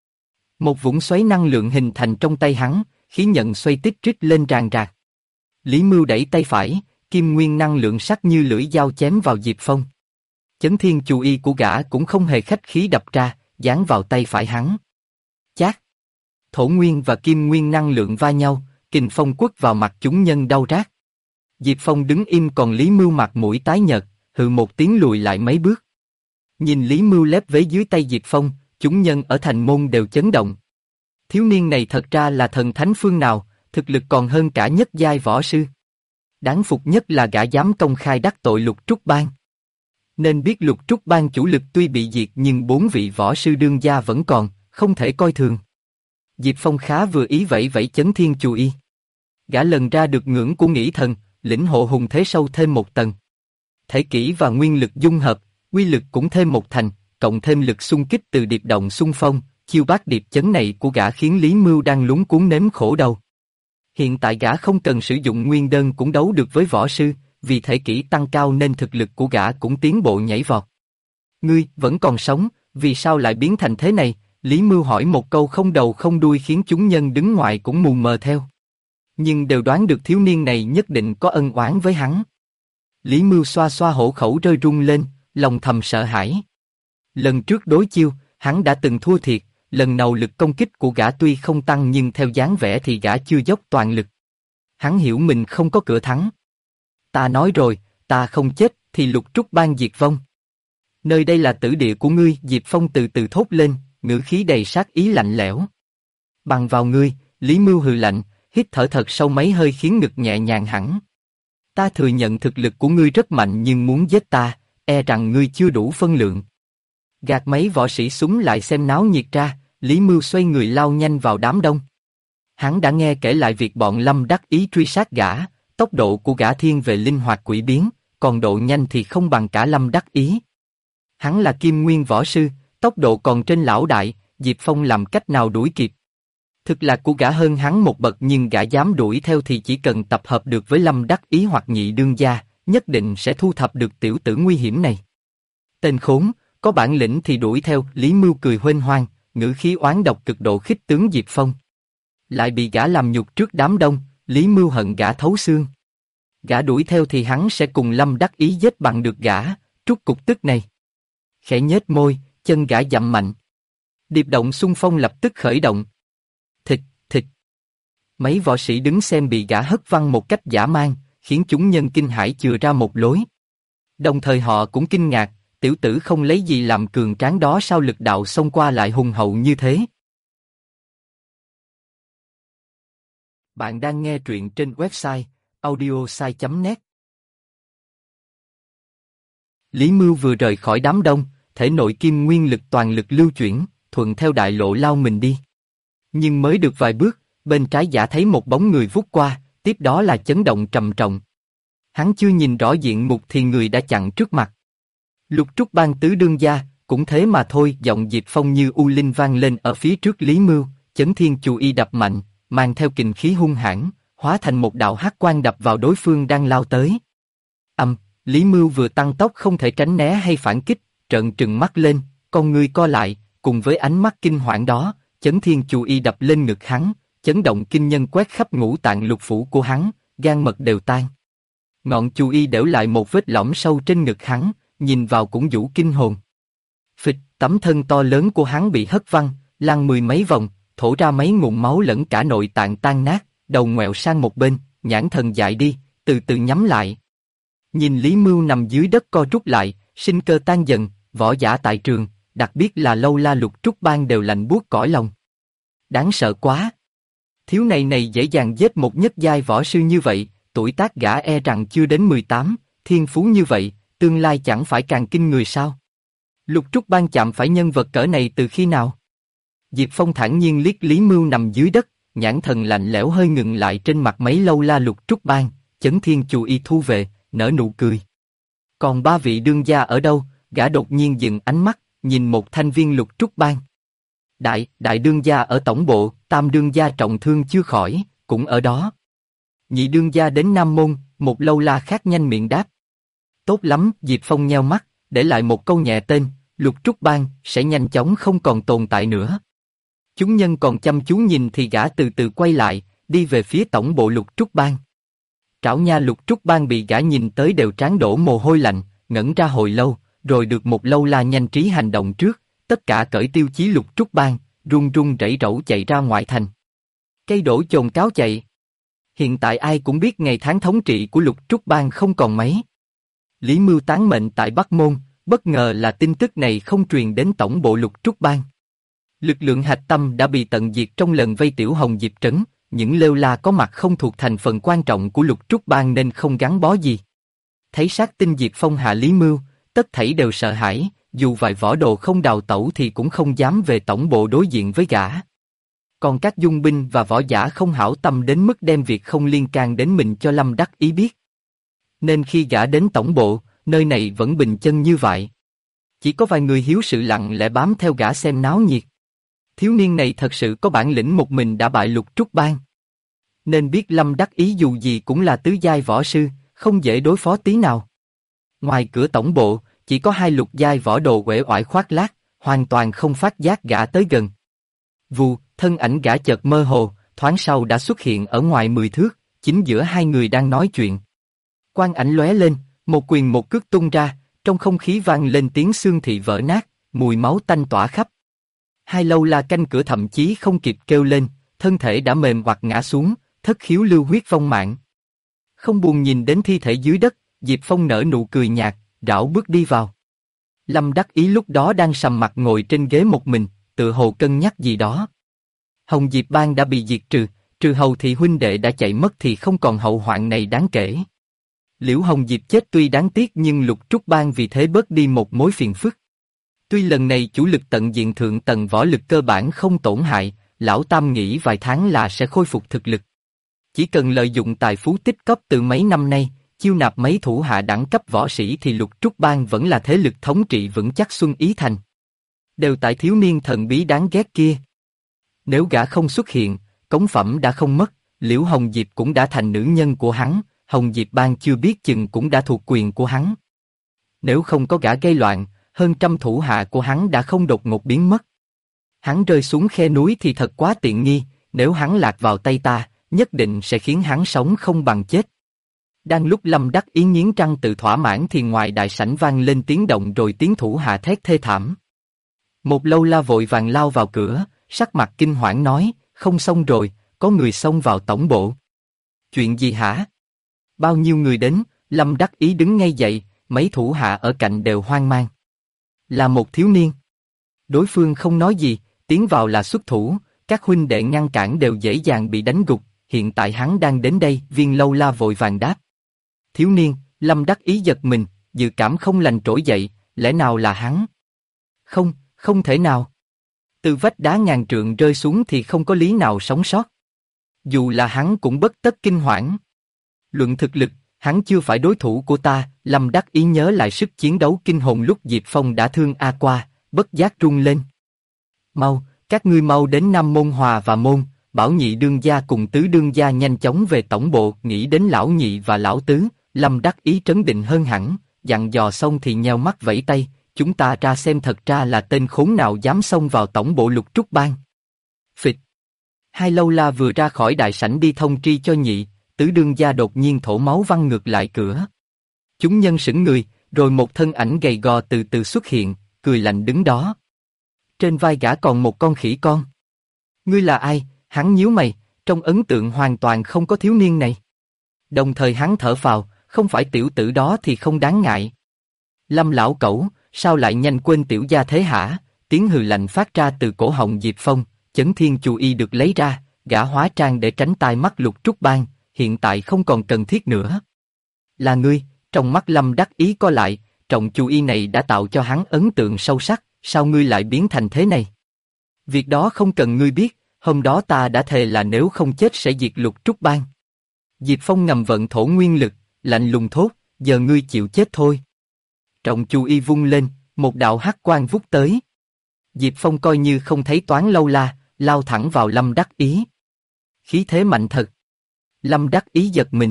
Một vũng xoáy năng lượng hình thành trong tay hắn, khí nhận xoay tít trích lên ràng rạc. Lý Mưu đẩy tay phải, kim nguyên năng lượng sắc như lưỡi dao chém vào Diệp Phong. Chấn Thiên Chu Y của gã cũng không hề khách khí đập ra, giáng vào tay phải hắn. Chát! Thổ nguyên và kim nguyên năng lượng va nhau, kình phong quất vào mặt chúng nhân đau rát. Diệp Phong đứng im còn Lý Mưu mặt mũi tái nhợt, hừ một tiếng lùi lại mấy bước. Nhìn Lý Mưu lép vế dưới tay Diệp Phong, chúng nhân ở thành môn đều chấn động. Thiếu niên này thật ra là thần thánh phương nào, thực lực còn hơn cả nhất giai võ sư. Đáng phục nhất là gã dám công khai đắc tội Lục Trúc Bang. Nên biết Lục Trúc Bang chủ lực tuy bị diệt nhưng 4 vị võ sư đương gia vẫn còn, không thể coi thường. Diệp Phong khá vừa ý vẫy vẫy Chấn Thiên Chu Y. Gã lần ra được ngưỡng của nghĩ thần, lĩnh hộ hùng thế sâu thêm một tầng. Thể kỹ và nguyên lực dung hợp, quy lực cũng thêm một thành, cộng thêm lực xung kích từ điệp động xung phong, chiêu bát điệp chấn này của gã khiến Lý Mưu đang lúng cuốn nếm khổ đầu. Hiện tại gã không cần sử dụng nguyên đơn cũng đấu được với võ sư, vì thể kỹ tăng cao nên thực lực của gã cũng tiến bộ nhảy vọt. Ngươi vẫn còn sống, vì sao lại biến thành thế này? Lý Mưu hỏi một câu không đầu không đuôi khiến chúng nhân đứng ngoài cũng mù mờ theo. nhưng đều đoán được thiếu niên này nhất định có ân oán với hắn. Lý Mưu xoa xoa hổ khẩu rơi run lên, lòng thầm sợ hãi. Lần trước đối chiêu, hắn đã từng thua thiệt, lần nào lực công kích của gã tuy không tăng nhưng theo dáng vẻ thì gã chưa dốc toàn lực. Hắn hiểu mình không có cửa thắng. Ta nói rồi, ta không chết thì Lục Trúc Bang diệt vong. Nơi đây là tử địa của ngươi, Diệp Phong từ từ thốt lên, ngữ khí đầy sát ý lạnh lẽo. Bằng vào ngươi, Lý Mưu hừ lạnh, hít thở thật sâu mấy hơi khiến ngực nhẹ nhàng hẳn. Ta thừa nhận thực lực của ngươi rất mạnh nhưng muốn giết ta, e rằng ngươi chưa đủ phân lượng. Gạt mấy võ sĩ súng lại xem náo nhiệt ra, Lý Mưu xoay người lao nhanh vào đám đông. Hắn đã nghe kể lại việc bọn Lâm Đắc Ý truy sát gã, tốc độ của gã thiên về linh hoạt quỷ biến, còn độ nhanh thì không bằng cả Lâm Đắc Ý. Hắn là Kim Nguyên võ sư, tốc độ còn trên lão đại, Diệp Phong làm cách nào đuổi kịp. Thực lực của gã hơn hắn một bậc nhưng gã dám đuổi theo thì chỉ cần tập hợp được với Lâm Đắc Ý hoặc Nhị đương gia, nhất định sẽ thu thập được tiểu tử nguy hiểm này. Tên khốn, có bản lĩnh thì đuổi theo, Lý Mưu cười huênh hoang, ngữ khí oán độc cực độ khích tướng Diệp Phong. Lại bị gã làm nhục trước đám đông, Lý Mưu hận gã thấu xương. Gã đuổi theo thì hắn sẽ cùng Lâm Đắc Ý giết bằng được gã, trút cục tức này. Khẽ nhếch môi, chân gã dậm mạnh. Điệp động xung phong lập tức khởi động. Thịt, thịt. Mấy võ sĩ đứng xem bị gã hất văng một cách dã man, khiến chúng nhân kinh hãi chừa ra một lối. Đồng thời họ cũng kinh ngạc, tiểu tử không lấy gì làm cường tráng đó sao lực đạo xông qua lại hùng hậu như thế. Bạn đang nghe truyện trên website audiosai.net. Lý Mưu vừa rời khỏi đám đông, thể nội kim nguyên lực toàn lực lưu chuyển, thuận theo đại lộ lao mình đi. Nhưng mới được vài bước, bên trái gã thấy một bóng người vút qua, tiếp đó là chấn động trầm trọng. Hắn chưa nhìn rõ diện mục thì người đã chặn trước mặt. Lục Trúc Bang tứ đương gia, cũng thế mà thôi. Giọng Diệp Phong như u linh vang lên ở phía trước Lý Mưu, Chấn Thiên Chù Y đập mạnh, mang theo kình khí hung hãn, hóa thành một đạo hắc quang đập vào đối phương đang lao tới. Lý Mưu vừa tăng tốc không thể tránh né hay phản kích, trợn trừng mắt lên, con ngươi co lại, cùng với ánh mắt kinh hoảng đó, Chấn Thiên Chù Y đập lên ngực hắn, chấn động kinh nhân quét khắp ngũ tạng lục phủ của hắn, gan mật đều tan. Ngọn chù y đẽo lại một vết lõm sâu trên ngực hắn, nhìn vào cũng vũ kinh hồn. Phịch, tấm thân to lớn của hắn bị hất văng, lăn mười mấy vòng, thổ ra mấy ngụm máu lẫn cả nội tạng tan nát, đầu ngoẹo sang một bên, nhãn thần dại đi, từ từ nhắm lại. Nhìn Lý Mưu nằm dưới đất co rút lại, sinh cơ tan dần, võ giả tại trường, đặc biệt là Lâu La Lục Trúc Bang đều lạnh buốt cõi lòng. Đáng sợ quá. Thiếu này dễ dàng giết một nhất giai võ sư như vậy, tuổi tác gã e rằng chưa đến 18, thiên phú như vậy, tương lai chẳng phải càng kinh người sao? Lục Trúc Bang chạm phải nhân vật cỡ này từ khi nào? Diệp Phong thản nhiên liếc Lý Mưu nằm dưới đất, nhãn thần lạnh lẽo hơi ngừng lại trên mặt mấy Lâu La Lục Trúc Bang, Chấn Thiên Chù Y thu về, nở nụ cười. Còn ba vị đương gia ở đâu? Gã đột nhiên dừng ánh mắt, nhìn một thành viên Lục Trúc Bang. Đại đương gia ở tổng bộ, tam đương gia trọng thương chưa khỏi, cũng ở đó. Nhị đương gia đến Nam Môn, một Lâu La khác nhanh miệng đáp. Tốt lắm, Diệp Phong nheo mắt, để lại một câu nhẹ tên, Lục Trúc Bang sẽ nhanh chóng không còn tồn tại nữa. Chúng nhân còn chăm chú nhìn thì gã từ từ quay lại, đi về phía tổng bộ Lục Trúc Bang. Trảo nha Lục Trúc Bang bị gã nhìn tới đều trán đổ mồ hôi lạnh, ngẩn ra hồi lâu, rồi được một Lâu La nhanh trí hành động trước, tất cả cởi tiêu chí Lục Trúc Bang, run run rẩy rẩu chạy ra ngoại thành. Cây đổ chồn cáo chạy. Hiện tại ai cũng biết ngày tháng thống trị của Lục Trúc Bang không còn mấy. Lý Mưu tán mệnh tại Bắc Môn, bất ngờ là tin tức này không truyền đến tổng bộ Lục Trúc Bang. Lực lượng hạch tâm đã bị tận diệt trong lần vây Tiểu Hồng Diệp trấn, những Lâu La có mặt không thuộc thành phần quan trọng của Lục Trúc Bang nên không gắn bó gì. Thấy sát tinh Diệp Phong hạ Lý Mưu, tất thảy đều sợ hãi, dù vài võ đồ không đào tẩu thì cũng không dám về tổng bộ đối diện với gã. Còn các dung binh và võ giả không hảo tâm đến mức đem việc không liên can đến mình cho Lâm Đắc Ý biết. Nên khi gã đến tổng bộ, nơi này vẫn bình chân như vậy. Chỉ có vài người hiếu sự lặng lẽ bám theo gã xem náo nhiệt. Thiếu niên này thật sự có bản lĩnh một mình đã bại Lục Trúc Bang. Nên biết Lâm Đắc Ý dù gì cũng là tứ giai võ sư, không dễ đối phó tí nào. Ngoài cửa tổng bộ, chỉ có hai lục giai võ đồ uể oải khoác lác, hoàn toàn không phát giác gã tới gần. Vù, thân ảnh gã chợt mơ hồ, thoáng sau đã xuất hiện ở ngoài 10 thước, chính giữa hai người đang nói chuyện. Quang ảnh lóe lên, một quyền một cước tung ra, trong không khí vang lên tiếng xương thị vỡ nát, mùi máu tanh tỏa khắp. Hai lâu la canh cửa thậm chí không kịp kêu lên, thân thể đã mềm hoặc ngã xuống, thất khiếu lưu huyết vong mạng. Không buồn nhìn đến thi thể dưới đất, Diệp Phong nở nụ cười nhạt, rảo bước đi vào. Lâm Đắc Ý lúc đó đang sầm mặt ngồi trên ghế một mình, tự hồ cân nhắc gì đó. Hồng Diệp Bang đã bị diệt trừ, trừ hầu thị huynh đệ đã chạy mất thì không còn hậu hoạn này đáng kể. Liễu Hồng Diệp chết tuy đáng tiếc nhưng Lục Trúc Bang vì thế bớt đi một mối phiền phức. Tuy lần này chủ lực tận diện thượng tầng võ lực cơ bản không tổn hại, Lão Tam nghĩ vài tháng là sẽ khôi phục thực lực. Chỉ cần lợi dụng tài phú tích cóp từ mấy năm nay, chiêu nạp mấy thủ hạ đẳng cấp võ sĩ thì Lục Trúc Bang vẫn là thế lực thống trị vững chắc Xuân Ý Thành. Đều tại thiếu niên thần bí đáng ghét kia. Nếu gã không xuất hiện, cống phẩm đã không mất, Liễu Hồng Diệp cũng đã thành nữ nhân của hắn, Hồng Diệp Bang chưa biết chừng cũng đã thuộc quyền của hắn. Nếu không có gã gây loạn, hơn trăm thủ hạ của hắn đã không đột ngột biến mất. Hắn rơi xuống khe núi thì thật quá tiện nghi, nếu hắn lạc vào tay ta, nhất định sẽ khiến hắn sống không bằng chết. Đang lúc Lâm Đắc Ý nghiến răng tự thỏa mãn thì ngoài đại sảnh vang lên tiếng động rồi tiếng thủ hạ thét thê thảm. Một lâu la vội vàng lao vào cửa, sắc mặt kinh hoảng nói, không xong rồi, có người xông vào tổng bộ. Chuyện gì hả? Bao nhiêu người đến? Lâm Đắc Ý đứng ngay dậy, mấy thủ hạ ở cạnh đều hoang mang. Là một thiếu niên. Đối phương không nói gì, tiến vào là xuất thủ, các huynh đệ ngăn cản đều dễ dàng bị đánh gục, hiện tại hắn đang đến đây, Viên lâu la vội vàng đáp. Thiếu niên, Lâm Đắc Ý giật mình, dự cảm không lành trỗi dậy, lẽ nào là hắn? Không, không thể nào. Từ vách đá ngàn trượng rơi xuống thì không có lý nào sống sót. Dù là hắn cũng bất tất kinh hoảng. Luận thực lực, hắn chưa phải đối thủ của ta, Lâm Đắc Ý nhớ lại sức chiến đấu kinh hồn lúc Diệp Phong đã thương A qua, bất giác run lên. Mau, các ngươi mau đến Nam Môn Hòa và Môn, bảo nhị đương gia cùng tứ đương gia nhanh chóng về tổng bộ, nghĩ đến lão nhị và lão tứ, Lâm Đắc Ý trấn định hơn hẳn, dặn dò xong thì nheo mắt vẫy tay, chúng ta ra xem thật ra là tên khốn nào dám xông vào tổng bộ Lục Trúc Bang. Phịch. Hai lâu la vừa ra khỏi đại sảnh đi thông tri cho nhị, tứ đương gia đột nhiên thổ máu văng ngược lại cửa. Chúng nhân sững người, rồi một thân ảnh gầy gò từ từ xuất hiện, cười lạnh đứng đó. Trên vai gã còn một con khỉ con. Ngươi là ai? Hắn nhíu mày, trong ấn tượng hoàn toàn không có thiếu niên này. Đồng thời hắn thở phào, không phải tiểu tử đó thì không đáng ngại. Lâm lão cẩu, sao lại nhanh quên tiểu gia thế hả? Tiếng hừ lạnh phát ra từ cổ họng Diệp Phong, Chấn Thiên Chu Y được lấy ra, gã hóa trang để tránh tai mắt Lục Trúc Bang, hiện tại không còn cần thiết nữa. Là ngươi, trong mắt Lâm Đắc Ý co lại, trọng Chu Y này đã tạo cho hắn ấn tượng sâu sắc, sao ngươi lại biến thành thế này? Việc đó không cần ngươi biết, hôm đó ta đã thề là nếu không chết sẽ diệt Lục Trúc Bang. Diệp Phong ngầm vận thổ nguyên lực, lạnh lùng thốt, giờ ngươi chịu chết thôi. Trọng Chu Y vung lên, một đạo hắc quang vút tới. Diệp Phong coi như không thấy Toán lâu la, lao thẳng vào Lâm Đắc Ý. Khí thế mạnh thật. Lâm Đắc Ý giật mình.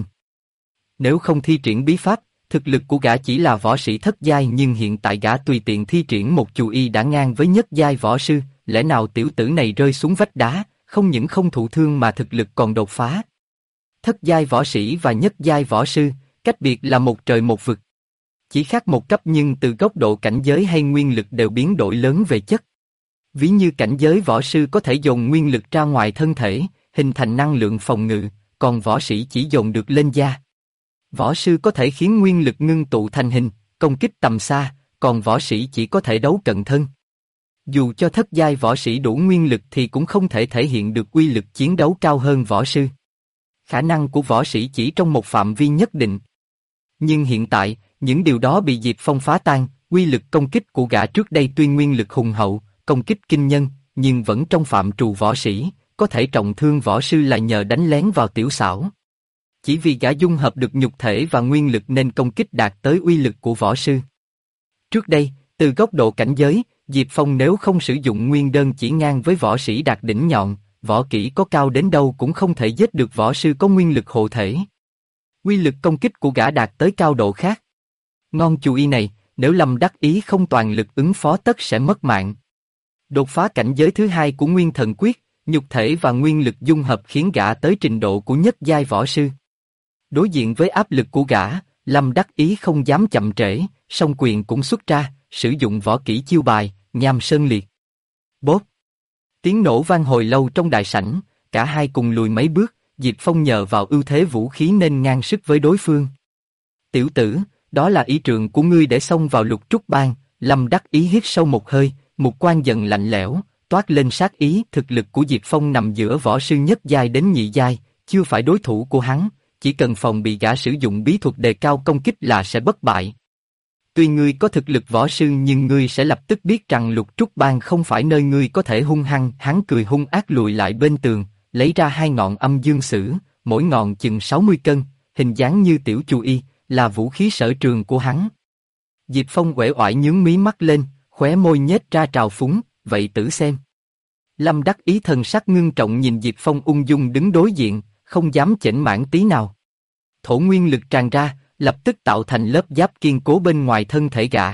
Nếu không thi triển bí pháp, thực lực của gã chỉ là võ sĩ thất giai, nhưng hiện tại gã tùy tiện thi triển một Chu Y đã ngang với nhất giai võ sư, lẽ nào tiểu tử này rơi xuống vách đá, không những không thụ thương mà thực lực còn đột phá. Thất giai võ sĩ và nhất giai võ sư, cách biệt là một trời một vực. Chỉ khác một cấp nhưng từ góc độ cảnh giới hay nguyên lực đều biến đổi lớn về chất. Ví như cảnh giới võ sư có thể dồn nguyên lực ra ngoài thân thể, hình thành năng lượng phòng ngự, còn võ sĩ chỉ dồn được lên da. Võ sư có thể khiến nguyên lực ngưng tụ thành hình, công kích tầm xa, còn võ sĩ chỉ có thể đấu cận thân. Dù cho thất giai võ sĩ đủ nguyên lực thì cũng không thể thể hiện được uy lực chiến đấu cao hơn võ sư. Khả năng của võ sĩ chỉ trong một phạm vi nhất định. Nhưng hiện tại, những điều đó bị Diệp Phong phá tan, uy lực công kích của gã trước đây tuy nguyên lực hùng hậu, công kích kinh nhân, nhưng vẫn trong phạm trù võ sĩ, có thể trọng thương võ sư là nhờ đánh lén vào tiểu xảo. Chỉ vì gã dung hợp được nhục thể và nguyên lực nên công kích đạt tới uy lực của võ sư. Trước đây, từ góc độ cảnh giới, Diệp Phong nếu không sử dụng nguyên đơn chỉ ngang với võ sĩ đạt đỉnh nhọn, võ kỹ có cao đến đâu cũng không thể giết được võ sư có nguyên lực hộ thể. Uy lực công kích của gã đạt tới cao độ khác. Ngon Chu Y này, nếu Lâm Đắc Ý không toàn lực ứng phó tất sẽ mất mạng. Đột phá cảnh giới thứ hai của Nguyên Thần Quyết, Nhục thể và nguyên lực dung hợp khiến gã tới trình độ của nhất giai võ sư. Đối diện với áp lực của gã, Lâm Đắc Ý không dám chậm trễ, song quyền cũng xuất ra, sử dụng võ kỹ chiêu bài, Nham Sơn Liệt. Bốp! Tiếng nổ vang hồi lâu trong đại sảnh, cả hai cùng lùi mấy bước, Diệp Phong nhờ vào ưu thế vũ khí nên ngang sức với đối phương. Tiểu tử, đó là ý trường của ngươi để xông vào Lục Trúc Bang. Lâm Đắc Ý hít sâu một hơi, mục quan dần lạnh lẽo, toát lên sát ý. Thực lực của Diệp Phong nằm giữa võ sư nhất giai đến nhị giai, chưa phải đối thủ của hắn, chỉ cần phòng bị gã sử dụng bí thuật đề cao công kích là sẽ bất bại. Tuy ngươi có thực lực võ sư nhưng ngươi sẽ lập tức biết rằng Lục Trúc Bang không phải nơi ngươi có thể hung hăng. Hắn cười hung ác lùi lại bên tường, lấy ra hai ngọn âm dương sử, mỗi ngọn chừng 60 cân, hình dáng như tiểu chù y, là vũ khí sở trường của hắn. Diệp Phong uể oải nhướng mí mắt lên, khóe môi nhếch ra trào phúng, vậy tử xem. Lâm Đắc Ý thần sắc ngưng trọng nhìn Diệp Phong ung dung đứng đối diện, không dám chểnh mảng tí nào. Thổ nguyên lực tràn ra, lập tức tạo thành lớp giáp kiên cố bên ngoài thân thể gã.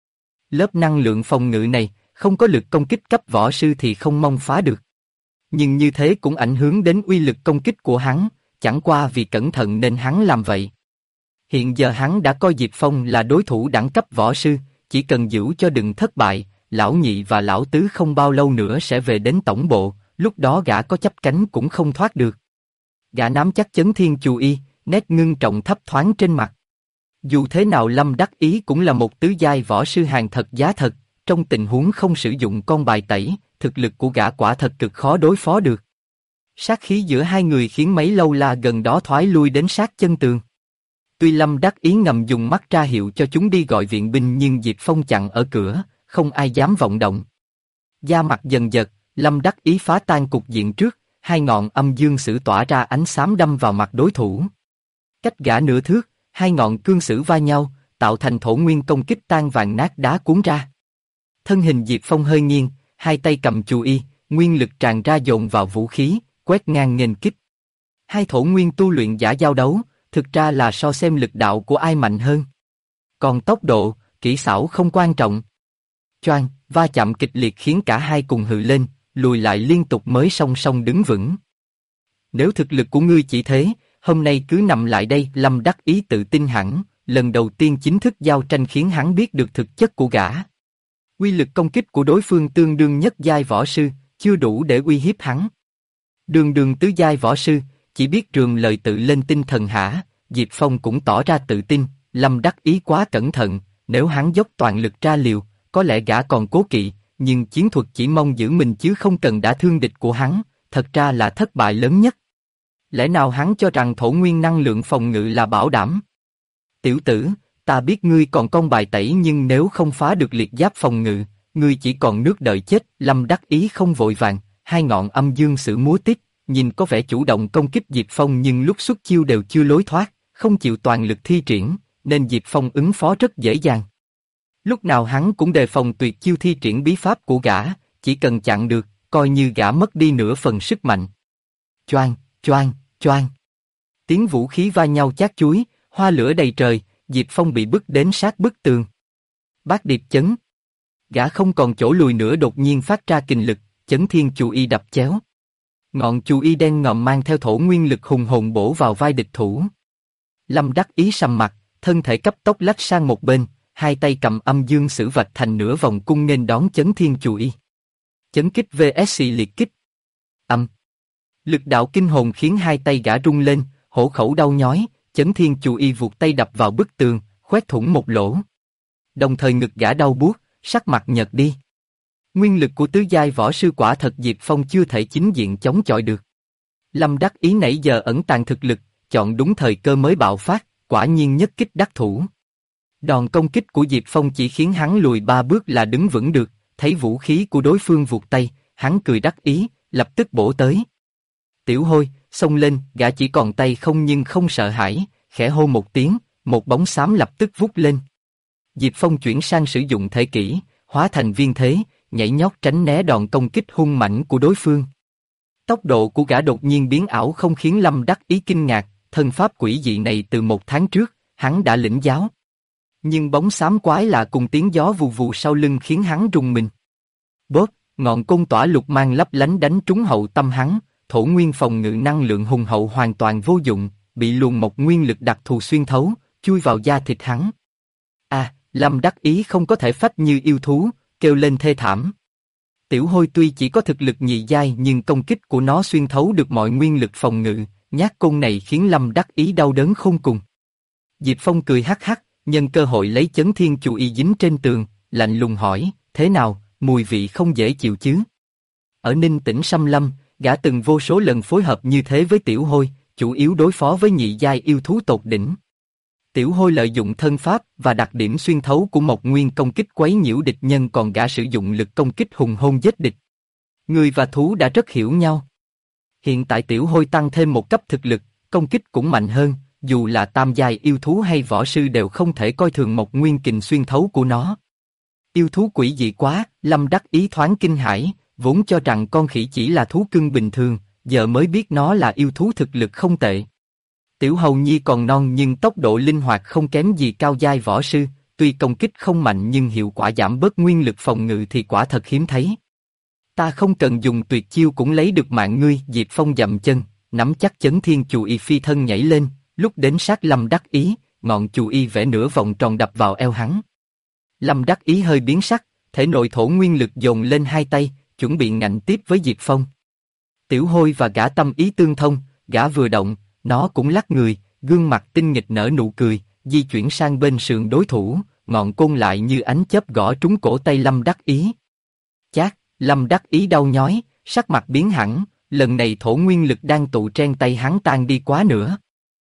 Lớp năng lượng phòng ngự này, không có lực công kích cấp võ sư thì không mong phá được. Nhưng như thế cũng ảnh hưởng đến uy lực công kích của hắn, chẳng qua vì cẩn thận nên hắn làm vậy. Hiện giờ hắn đã coi Diệp Phong là đối thủ đẳng cấp võ sư, chỉ cần giữ cho đừng thất bại, lão nhị và lão tứ không bao lâu nữa sẽ về đến tổng bộ, lúc đó gã có chấp cánh cũng không thoát được. Gã nắm chắc chấn thiên chù y, nét ngưng trọng thấp thoáng trên mặt. Dù thế nào Lâm Đắc Ý cũng là một tứ giai võ sư hàng thật giá thật, trong tình huống không sử dụng con bài tẩy, thực lực của gã quả thật cực khó đối phó được. Sát khí giữa hai người khiến mấy lâu la gần đó thoái lui đến sát chân tường. Tuy Lâm Đắc Ý ngầm dùng mắt ra hiệu cho chúng đi gọi viện binh nhưng Diệp Phong chặn ở cửa, không ai dám vọng động. Da mặt dần giật, Lâm Đắc Ý phá tan cục diện trước, hai ngọn âm dương sử tỏa ra ánh xám đâm vào mặt đối thủ. Cách gã nửa thước, hai ngọn cương sử va nhau, tạo thành thổ nguyên công kích tan vàng nát đá cuốn ra. Thân hình Diệp Phong hơi nghiêng, hai tay cầm chù y, nguyên lực tràn ra dồn vào vũ khí, quét ngang nghênh kích. Hai thổ nguyên tu luyện giả giao đấu, thực ra là so xem lực đạo của ai mạnh hơn. Còn tốc độ, kỹ xảo không quan trọng. Choang, va chạm kịch liệt khiến cả hai cùng hự lên, lùi lại liên tục mới song song đứng vững. Nếu thực lực của ngươi chỉ thế, hôm nay cứ nằm lại đây. Lâm Đắc Ý tự tin hẳn, lần đầu tiên chính thức giao tranh khiến hắn biết được thực chất của gã. Uy lực công kích của đối phương tương đương nhất giai võ sư, chưa đủ để uy hiếp hắn. Đường đường tứ giai võ sư, chỉ biết trường lời tự lên tinh thần hả? Diệp Phong cũng tỏ ra tự tin, Lâm Đắc Ý quá cẩn thận, nếu hắn dốc toàn lực ra liều, có lẽ gã còn cố kỵ, nhưng chiến thuật chỉ mong giữ mình chứ không cần đả thương địch của hắn, thật ra là thất bại lớn nhất. Lẽ nào hắn cho rằng thổ nguyên năng lượng phòng ngự là bảo đảm? Tiểu tử, ta biết ngươi còn con bài tẩy nhưng nếu không phá được liệt giáp phòng ngự, ngươi chỉ còn nước đợi chết. Lâm Đắc Ý không vội vàng, hai ngọn âm dương sử múa tiếp, nhìn có vẻ chủ động công kích Diệp Phong nhưng lúc xuất chiêu đều chưa lối thoát, không chịu toàn lực thi triển, nên Diệp Phong ứng phó rất dễ dàng. Lúc nào hắn cũng đề phòng tuyệt chiêu thi triển bí pháp của gã, chỉ cần chặn được, coi như gã mất đi nửa phần sức mạnh. Choang, choang, choang. Tiếng vũ khí va nhau chát chúi, hoa lửa đầy trời, Diệp Phong bị bức đến sát bức tường. Bát điệp chấn. Gã không còn chỗ lùi nữa đột nhiên phát ra kình lực, chấn thiên chù y đập chéo. Ngọn chù y đen ngòm mang theo thổ nguyên lực hùng hồn bổ vào vai địch thủ. Lâm Đắc Ý sầm mặt, thân thể cấp tốc lách sang một bên, hai tay cầm âm dương sử vạch thành nửa vòng cung nghênh đón chấn thiên chù y. Chấn kích vs liệt kích. Lực đạo kinh hồn khiến hai tay gã rung lên, hổ khẩu đau nhói, chấn thiên chù y vụt tay đập vào bức tường, khoét thủng một lỗ. Đồng thời ngực gã đau buốt, sắc mặt nhợt đi. Nguyên lực của tứ giai võ sư quả thật Diệp Phong chưa thể chính diện chống chọi được. Lâm Đắc Ý nãy giờ ẩn tàng thực lực, chọn đúng thời cơ mới bạo phát, quả nhiên nhất kích đắc thủ. Đòn công kích của Diệp Phong chỉ khiến hắn lùi 3 bước là đứng vững được, thấy vũ khí của đối phương vụt tay, hắn cười đắc ý, lập tức bổ tới. Tiểu hôi, xông lên, gã chỉ còn tay không nhưng không sợ hãi, khẽ hô một tiếng, một bóng xám lập tức vút lên. Diệp Phong chuyển sang sử dụng thể kỹ, hóa thành viên thế, nhảy nhót tránh né đòn công kích hung mãnh của đối phương. Tốc độ của gã đột nhiên biến ảo không khiến Lâm Đắc Ý kinh ngạc, thân pháp quỷ dị này từ 1 tháng trước, hắn đã lĩnh giáo. Nhưng bóng xám quái lạ cùng tiếng gió vù vù sau lưng khiến hắn rùng mình. Bốp, Ngọn côn tỏa lục mang lấp lánh đánh trúng hậu tâm hắn, thổ nguyên phòng ngự năng lượng hùng hậu hoàn toàn vô dụng, bị luồng một nguyên lực đặc thù xuyên thấu, chui vào da thịt hắn. Lâm Đắc Ý không có thể phách như yêu thú, kêu lên thê thảm. Tiểu Hôi tuy chỉ có thực lực nhị giai nhưng công kích của nó xuyên thấu được mọi nguyên lực phòng ngự, nhát côn này khiến Lâm Đắc Ý đau đớn khôn cùng. Diệp Phong cười hắc hắc, nhân cơ hội lấy chấn thiên chù y dính trên tường, lạnh lùng hỏi, thế nào, mùi vị không dễ chịu chứ? Ở Ninh Tỉnh Sâm Lâm, gã từng vô số lần phối hợp như thế với Tiểu Hôi, chủ yếu đối phó với nhị giai yêu thú tột đỉnh. Tiểu Hôi lợi dụng thân pháp và đặc điểm xuyên thấu của Mộc Nguyên công kích quấy nhiễu địch nhân, còn gã sử dụng lực công kích hùng hôn giết địch. Người và thú đã rất hiểu nhau. Hiện tại Tiểu Hôi tăng thêm một cấp thực lực, công kích cũng mạnh hơn, dù là tam giai yêu thú hay võ sư đều không thể coi thường Mộc Nguyên kình xuyên thấu của nó. Yêu thú quỷ dị quá, Lâm Đắc Ý thoáng kinh hãi, vốn cho rằng con khỉ chỉ là thú cưng bình thường, giờ mới biết nó là yêu thú thực lực không tệ. Tiểu Hầu Nhi còn non nhưng tốc độ linh hoạt không kém gì cao giai võ sư, tuy công kích không mạnh nhưng hiệu quả giảm bớt nguyên lực phòng ngự thì quả thật hiếm thấy. Ta không cần dùng tuyệt chiêu cũng lấy được mạng ngươi. Diệp Phong dậm chân, nắm chắc chấn thiên chù y phi thân nhảy lên, lúc đến sát Lâm Đắc Ý, ngọn chù y vẽ nửa vòng tròn đập vào eo hắn. Lâm Đắc Ý hơi biến sắc, thể nội thổ nguyên lực dồn lên hai tay, chuẩn bị ngạnh tiếp với Diệp Phong. Tiểu Hôi và gã tâm ý tương thông, gã vừa động, nó cũng lắc người, gương mặt tinh nghịch nở nụ cười, di chuyển sang bên sườn đối thủ, ngọn côn lại như ánh chớp gõ trúng cổ tay Lâm Đắc Ý. Chát, Lâm Đắc Ý đau nhói, sắc mặt biến hẳn, lần này thổ nguyên lực đang tụ trên tay hắn tan đi quá nữa.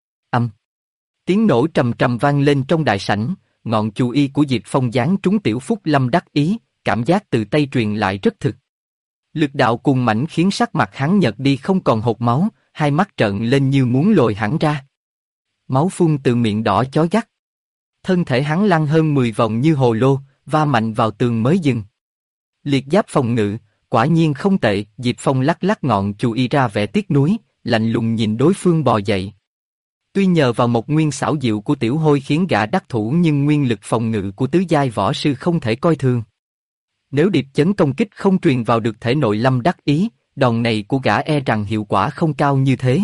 Tiếng nổ trầm trầm vang lên trong đại sảnh, ngọn chù y của Diệp Phong giáng trúng tiểu phúc Lâm Đắc Ý, cảm giác từ tay truyền lại rất thực. Lực đạo cuồng mãnh khiến sắc mặt hắn nhợt đi không còn hột máu, hai mắt trợn lên như muốn lồi hẳn ra. Máu phun từ miệng đỏ chói gắt. Thân thể hắn lăn hơn 10 vòng như hồ lô, va mạnh vào tường mới dừng. Liệt giáp phòng ngự, quả nhiên không tệ. Diệp Phong lắc lắc ngọn chù y ra vẻ tiếc nuối, lạnh lùng nhìn đối phương bò dậy. Tuy nhờ vào một nguyên xảo diệu của Tiểu Hôi khiến gã đắc thủ nhưng nguyên lực phòng ngự của tứ giai võ sư không thể coi thường. Nếu điệp chấn công kích không truyền vào được thể nội Lâm Đắc Ý, đòn này của gã e rằng hiệu quả không cao như thế.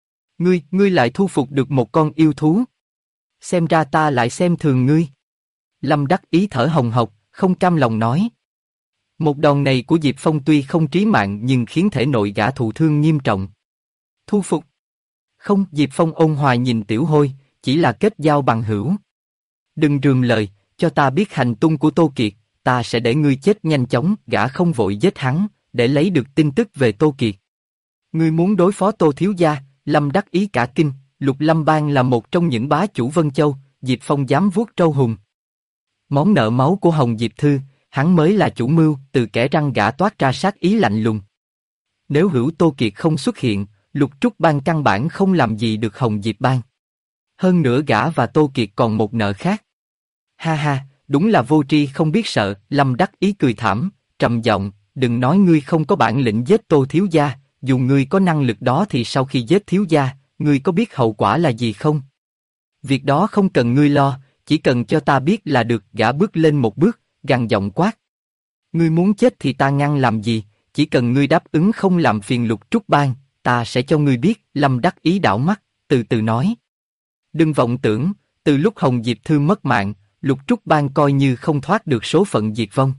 Ngươi lại thu phục được một con yêu thú. Xem ra ta lại xem thường ngươi. Lâm Đắc Ý thở hồng hộc, không cam lòng nói. Một đòn này của Diệp Phong tuy không trí mạng nhưng khiến thể nội gã thụ thương nghiêm trọng. Thu phục? Không, Diệp Phong ôn hòa nhìn Tiểu Hôi, chỉ là kết giao bằng hữu. Đừng rườm lời, cho ta biết hành tung của Tô Kiệt, ta sẽ để ngươi chết nhanh chóng. Gã không vội giết hắn, để lấy được tin tức về Tô Kiệt. Ngươi muốn đối phó Tô thiếu gia? Lâm Đắc Ý cả kinh. Lục Lâm Bang là một trong những bá chủ Vân Châu, Diệp Phong dám vuốt trâu hùng. Món nợ máu của Hồng Diệp Thư, hắn mới là chủ mưu. Từ kẽ răng gã toát ra sát ý lạnh lùng. Nếu hữu Tô Kiệt không xuất hiện, Lục Trúc Bang căn bản không làm gì được Hồng Diệp Bang. Hơn nữa gã và Tô Kiệt còn một nợ khác. Ha ha, đúng là vô tri không biết sợ. Lâm Đắc Ý cười thảm, trầm giọng, đừng nói ngươi không có bản lĩnh giết Tô thiếu gia, dù ngươi có năng lực đó thì sau khi giết thiếu gia, ngươi có biết hậu quả là gì không? Việc đó không cần ngươi lo, chỉ cần cho ta biết là được. Gã bước lên một bước, gằn giọng quát. Ngươi muốn chết thì ta ngăn làm gì, chỉ cần ngươi đáp ứng không làm phiền Lục Trúc Bang, ta sẽ cho ngươi biết. Lâm Đắc Ý đảo mắt, từ từ nói. Đừng vọng tưởng, từ lúc Hồng Diệp Thư mất mạng, Lục Trúc Bang coi như không thoát được số phận diệt vong.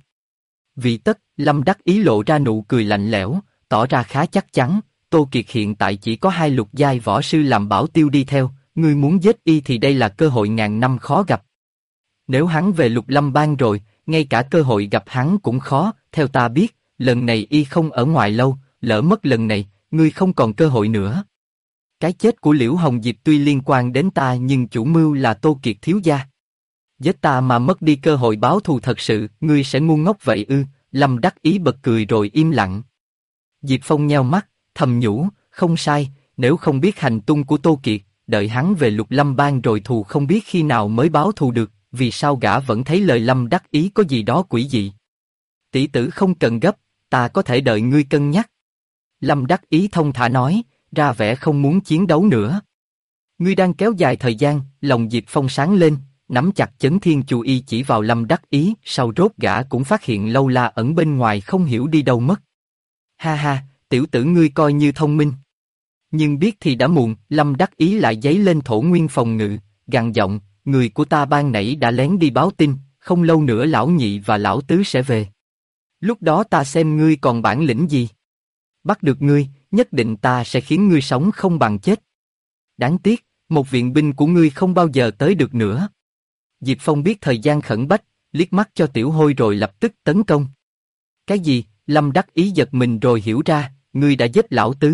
Vì tất, Lâm Đắc Ý lộ ra nụ cười lạnh lẽo, tỏ ra khá chắc chắn. Tô Kiệt hiện tại chỉ có 2 lục giai võ sư làm bảo tiêu đi theo, ngươi muốn giết y thì đây là cơ hội ngàn năm khó gặp. Nếu hắn về Lục Lâm Bang rồi, ngay cả cơ hội gặp hắn cũng khó. Theo ta biết, lần này y không ở ngoài lâu, lỡ mất lần này, ngươi không còn cơ hội nữa. Cái chết của Liễu Hồng Diệp tuy liên quan đến ta nhưng chủ mưu là Tô Kiệt thiếu gia. Giết ta mà mất đi cơ hội báo thù thật sự, ngươi sẽ ngu ngốc vậy ư? Lâm Đắc Ý bật cười rồi im lặng. Diệp Phong nheo mắt, thầm nhủ, không sai, nếu không biết hành tung của Tô Kiệt, đợi hắn về Lục Lâm Bang rồi thù không biết khi nào mới báo thù được. Vì sao gã vẫn thấy lời Lâm Đắc Ý có gì đó quỷ dị? Tỷ tử không cần gấp, ta có thể đợi ngươi cân nhắc. Lâm Đắc Ý thông thả nói, ra vẻ không muốn chiến đấu nữa. Ngươi đang kéo dài thời gian. Lòng Diệp Phong sáng lên, nắm chặt chấn thiên chu y chỉ vào Lâm Đắc Ý, sau rốt gã cũng phát hiện Lâu La ẩn bên ngoài không hiểu đi đâu mất. Ha ha, tiểu tử ngươi coi như thông minh. Nhưng biết thì đã muộn, Lâm Đắc Ý lại giấy lên thổ nguyên phòng ngự, gằn giọng, người của ta ban nãy đã lén đi báo tin, không lâu nữa lão nhị và lão tứ sẽ về. Lúc đó ta xem ngươi còn bản lĩnh gì. Bắt được ngươi, nhất định ta sẽ khiến ngươi sống không bằng chết. Đáng tiếc, một viện binh của ngươi không bao giờ tới được nữa. Diệp Phong biết thời gian khẩn bách, liếc mắt cho Tiểu Hôi rồi lập tức tấn công. Cái gì? Lâm Đắc Ý giật mình rồi hiểu ra, ngươi đã giết lão tứ.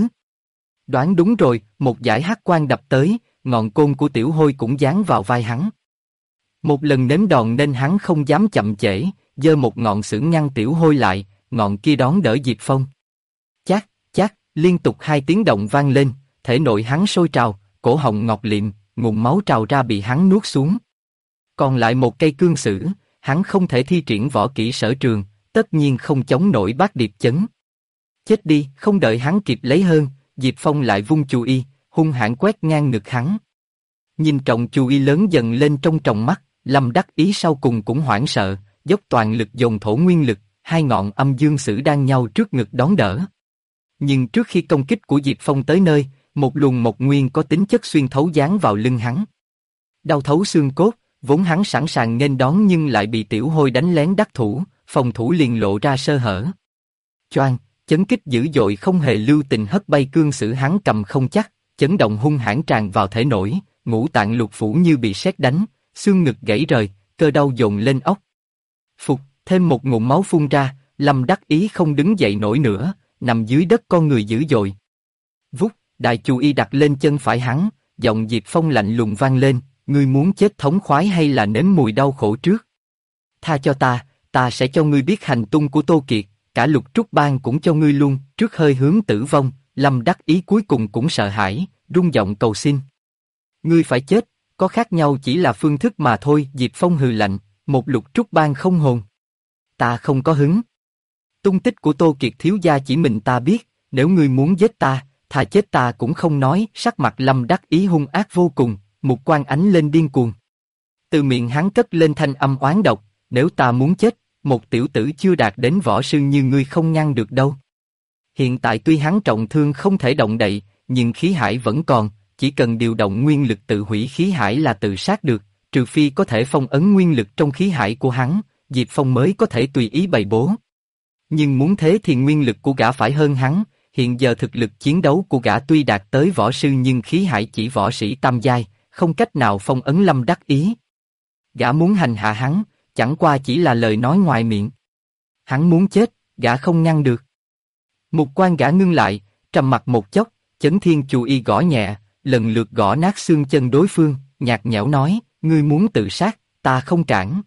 Đoán đúng rồi, một dải hắc quang đập tới, ngọn côn của Tiểu Hôi cũng giáng vào vai hắn. Một lần nếm đòn nên hắn không dám chậm trễ, giơ một ngọn xưởng ngăn Tiểu Hôi lại, ngọn kia đón đỡ Diệp Phong. Chát, chát, liên tục hai tiếng động vang lên, thể nội hắn sôi trào, cổ họng ngọc liệm, nguồn máu trào ra bị hắn nuốt xuống. Còn lại một cây cương sử, hắn không thể thi triển võ kỹ sở trường, tất nhiên không chống nổi bát điệp chấn. Chết đi, không đợi hắn kịp lấy hơn, Diệp Phong lại vung chu y, hung hãn quét ngang ngực hắn. Nhìn trọng chu y lớn dần lên trong tròng mắt, Lâm Đắc Ý sau cùng cũng hoảng sợ, dốc toàn lực dồn thổ nguyên lực, hai ngọn âm dương sử đang nhau trước ngực đón đỡ. Nhưng trước khi công kích của Diệp Phong tới nơi, một luồng mộc nguyên có tính chất xuyên thấu giáng vào lưng hắn. Đau thấu xương cốt, vốn hắn sẵn sàng nghênh đón nhưng lại bị Tiểu Hôi đánh lén đắc thủ, phòng thủ liền lộ ra sơ hở. Choang, chấn kích dữ dội không hề lưu tình hất bay cương sử hắn cầm không chắc, chấn động hung hãn tràn vào thể nổi, ngũ tạng lục phủ như bị sét đánh, xương ngực gãy rời, cơ đau dồn lên óc. Phục, thêm một ngụm máu phun ra, Lâm Đắc Ý không đứng dậy nổi nữa, nằm dưới đất con người dữ dội. Vút, đại chu y đặt lên chân phải hắn, giọng Diệp Phong lạnh lùng vang lên, ngươi muốn chết thống khoái hay là nếm mùi đau khổ trước? Tha cho ta sẽ cho ngươi biết hành tung của Tô Kiệt, cả Lục Trúc Bang cũng cho ngươi luôn. Trước hơi hướng tử vong, Lâm Đắc Ý cuối cùng cũng sợ hãi, rung giọng cầu xin. Ngươi phải chết, có khác nhau chỉ là phương thức mà thôi. Diệp Phong hừ lạnh, một Lục Trúc Bang không hồn. Ta không có hứng. Tung tích của Tô Kiệt thiếu gia chỉ mình ta biết, nếu ngươi muốn giết ta, thà chết ta cũng không nói. Sắc mặt Lâm Đắc Ý hung ác vô cùng, một quan ánh lên điên cuồng. Từ miệng hắn cất lên thanh âm oán độc, nếu ta muốn chết, một tiểu tử chưa đạt đến võ sư như ngươi không ngăn được đâu. Hiện tại tuy hắn trọng thương không thể động đậy, nhưng khí hải vẫn còn, chỉ cần điều động nguyên lực tự hủy khí hải là tự sát được, trừ phi có thể phong ấn nguyên lực trong khí hải của hắn, Diệp Phong mới có thể tùy ý bày bố. Nhưng muốn thế thì nguyên lực của gã phải hơn hắn, hiện giờ thực lực chiến đấu của gã tuy đạt tới võ sư nhưng khí hải chỉ võ sĩ tam giai, không cách nào phong ấn Lâm Đắc Ý. Gã muốn hành hạ hắn, chẳng qua chỉ là lời nói ngoài miệng. Hắn muốn chết, gã không ngăn được. Một quan gã ngưng lại, trầm mặt một chốc, chấn thiên chu y gõ nhẹ, lần lượt gõ nát xương chân đối phương, nhạt nhẽo nói, ngươi muốn tự sát, ta không cản.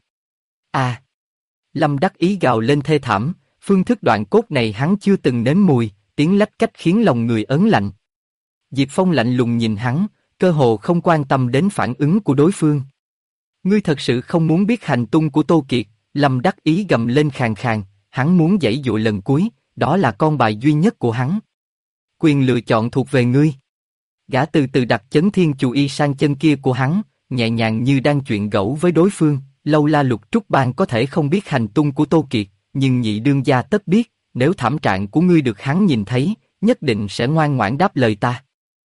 À! Lâm Đắc Ý gào lên thê thảm, phương thức đoạn cốt này hắn chưa từng nếm mùi, tiếng lách cách khiến lòng người ớn lạnh. Diệp Phong lạnh lùng nhìn hắn, cơ hồ không quan tâm đến phản ứng của đối phương. Ngươi thật sự không muốn biết hành tung của Tô Kiệt? Lâm Đắc Ý gầm lên khàn khàn, hắn muốn giãy giụa lần cuối, đó là con bài duy nhất của hắn. Quyền lựa chọn thuộc về ngươi. Gã từ từ đặt chấn thiên chu y sang chân kia của hắn, nhẹ nhàng như đang chuyện gẫu với đối phương. Lâu La Lục Trúc Bang có thể không biết hành tung của Tô Kiệt, nhưng nhị đương gia tất biết, nếu thảm trạng của ngươi được hắn nhìn thấy, nhất định sẽ ngoan ngoãn đáp lời ta.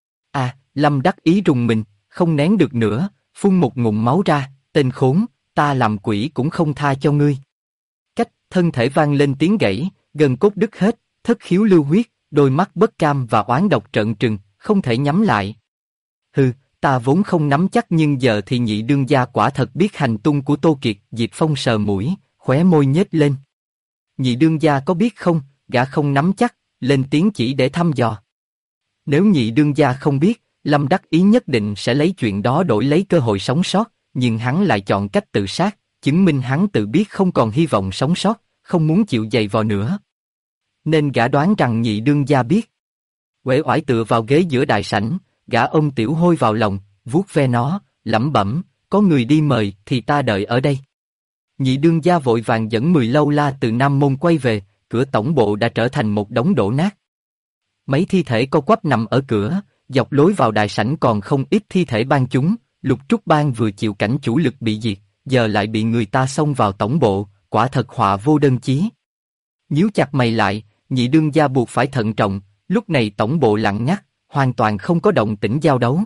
À, Lâm Đắc Ý rùng mình, không nén được nữa, phun một ngụm máu ra, tên khốn, ta làm quỷ cũng không tha cho ngươi. Cách, thân thể vang lên tiếng gãy, gần cốt đứt hết, thất khiếu lưu huyết, đôi mắt bất cam và oán độc trợn trừng, không thể nhắm lại. Hừ, ta vốn không nắm chắc nhưng giờ thì nhị đương gia quả thật biết hành tung của Tô Kiệt. Diệp Phong sờ mũi, khóe môi nhếch lên. Nhị đương gia có biết không, gã không nắm chắc, lên tiếng chỉ để thăm dò. Nếu nhị đương gia không biết, Lâm Đắc Ý nhất định sẽ lấy chuyện đó đổi lấy cơ hội sống sót, nhưng hắn lại chọn cách tự sát, chứng minh hắn tự biết không còn hy vọng sống sót, không muốn chịu giày vò nữa. Nên gã đoán rằng nhị đương gia biết. Uể oải tựa vào ghế giữa đại sảnh, gã ôm Tiểu Hôi vào lòng, vuốt ve nó, lẩm bẩm, có người đi mời thì ta đợi ở đây. Nhị đương gia vội vàng dẫn 10 lâu la từ Nam Môn quay về, cửa tổng bộ đã trở thành một đống đổ nát. Mấy thi thể co quắp nằm ở cửa, dọc lối vào đại sảnh còn không ít thi thể ban chúng, Lục Trúc Bang vừa chịu cảnh chủ lực bị diệt, giờ lại bị người ta xông vào tổng bộ, quả thật họa vô đơn chí. Nhíu chặt mày lại, nhị đương gia buộc phải thận trọng, lúc này tổng bộ lặng ngắt, hoàn toàn không có động tĩnh giao đấu.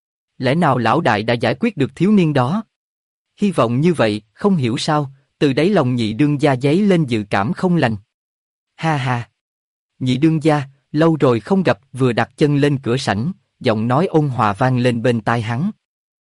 Lẽ nào lão đại đã giải quyết được thiếu niên đó? Hy vọng như vậy, không hiểu sao, từ đáy lòng nhị đương gia dấy lên dự cảm không lành. Ha ha! Nhị đương gia, lâu rồi không gặp, vừa đặt chân lên cửa sảnh, giọng nói ôn hòa vang lên bên tai hắn.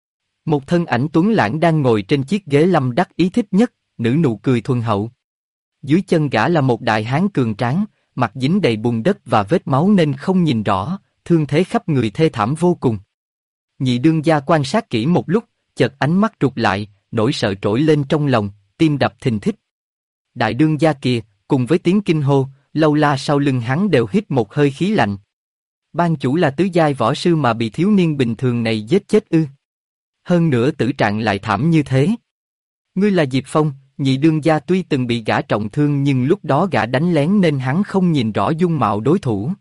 Một thân ảnh tuấn lãng đang ngồi trên chiếc ghế Lâm Đắc Ý thích nhất, nở nụ cười thuần hậu. Dưới chân gã là một đại hán cường tráng, mặt dính đầy bùn đất và vết máu nên không nhìn rõ, thương thế khắp người thê thảm vô cùng. Nhị đương gia quan sát kỹ một lúc, chợt ánh mắt rụt lại, nỗi sợ trỗi lên trong lòng, tim đập thình thịch. Đại đương gia kìa, cùng với tiếng kinh hô, Lâu La sau lưng hắn đều hít một hơi khí lạnh. Ban chủ là tứ giai võ sư mà bị thiếu niên bình thường này giết chết ư? Hơn nữa tử trạng lại thảm như thế. Ngươi là Diệp Phong, nhị đương gia tuy từng bị gã trọng thương nhưng lúc đó gã đánh lén nên hắn không nhìn rõ dung mạo đối thủ.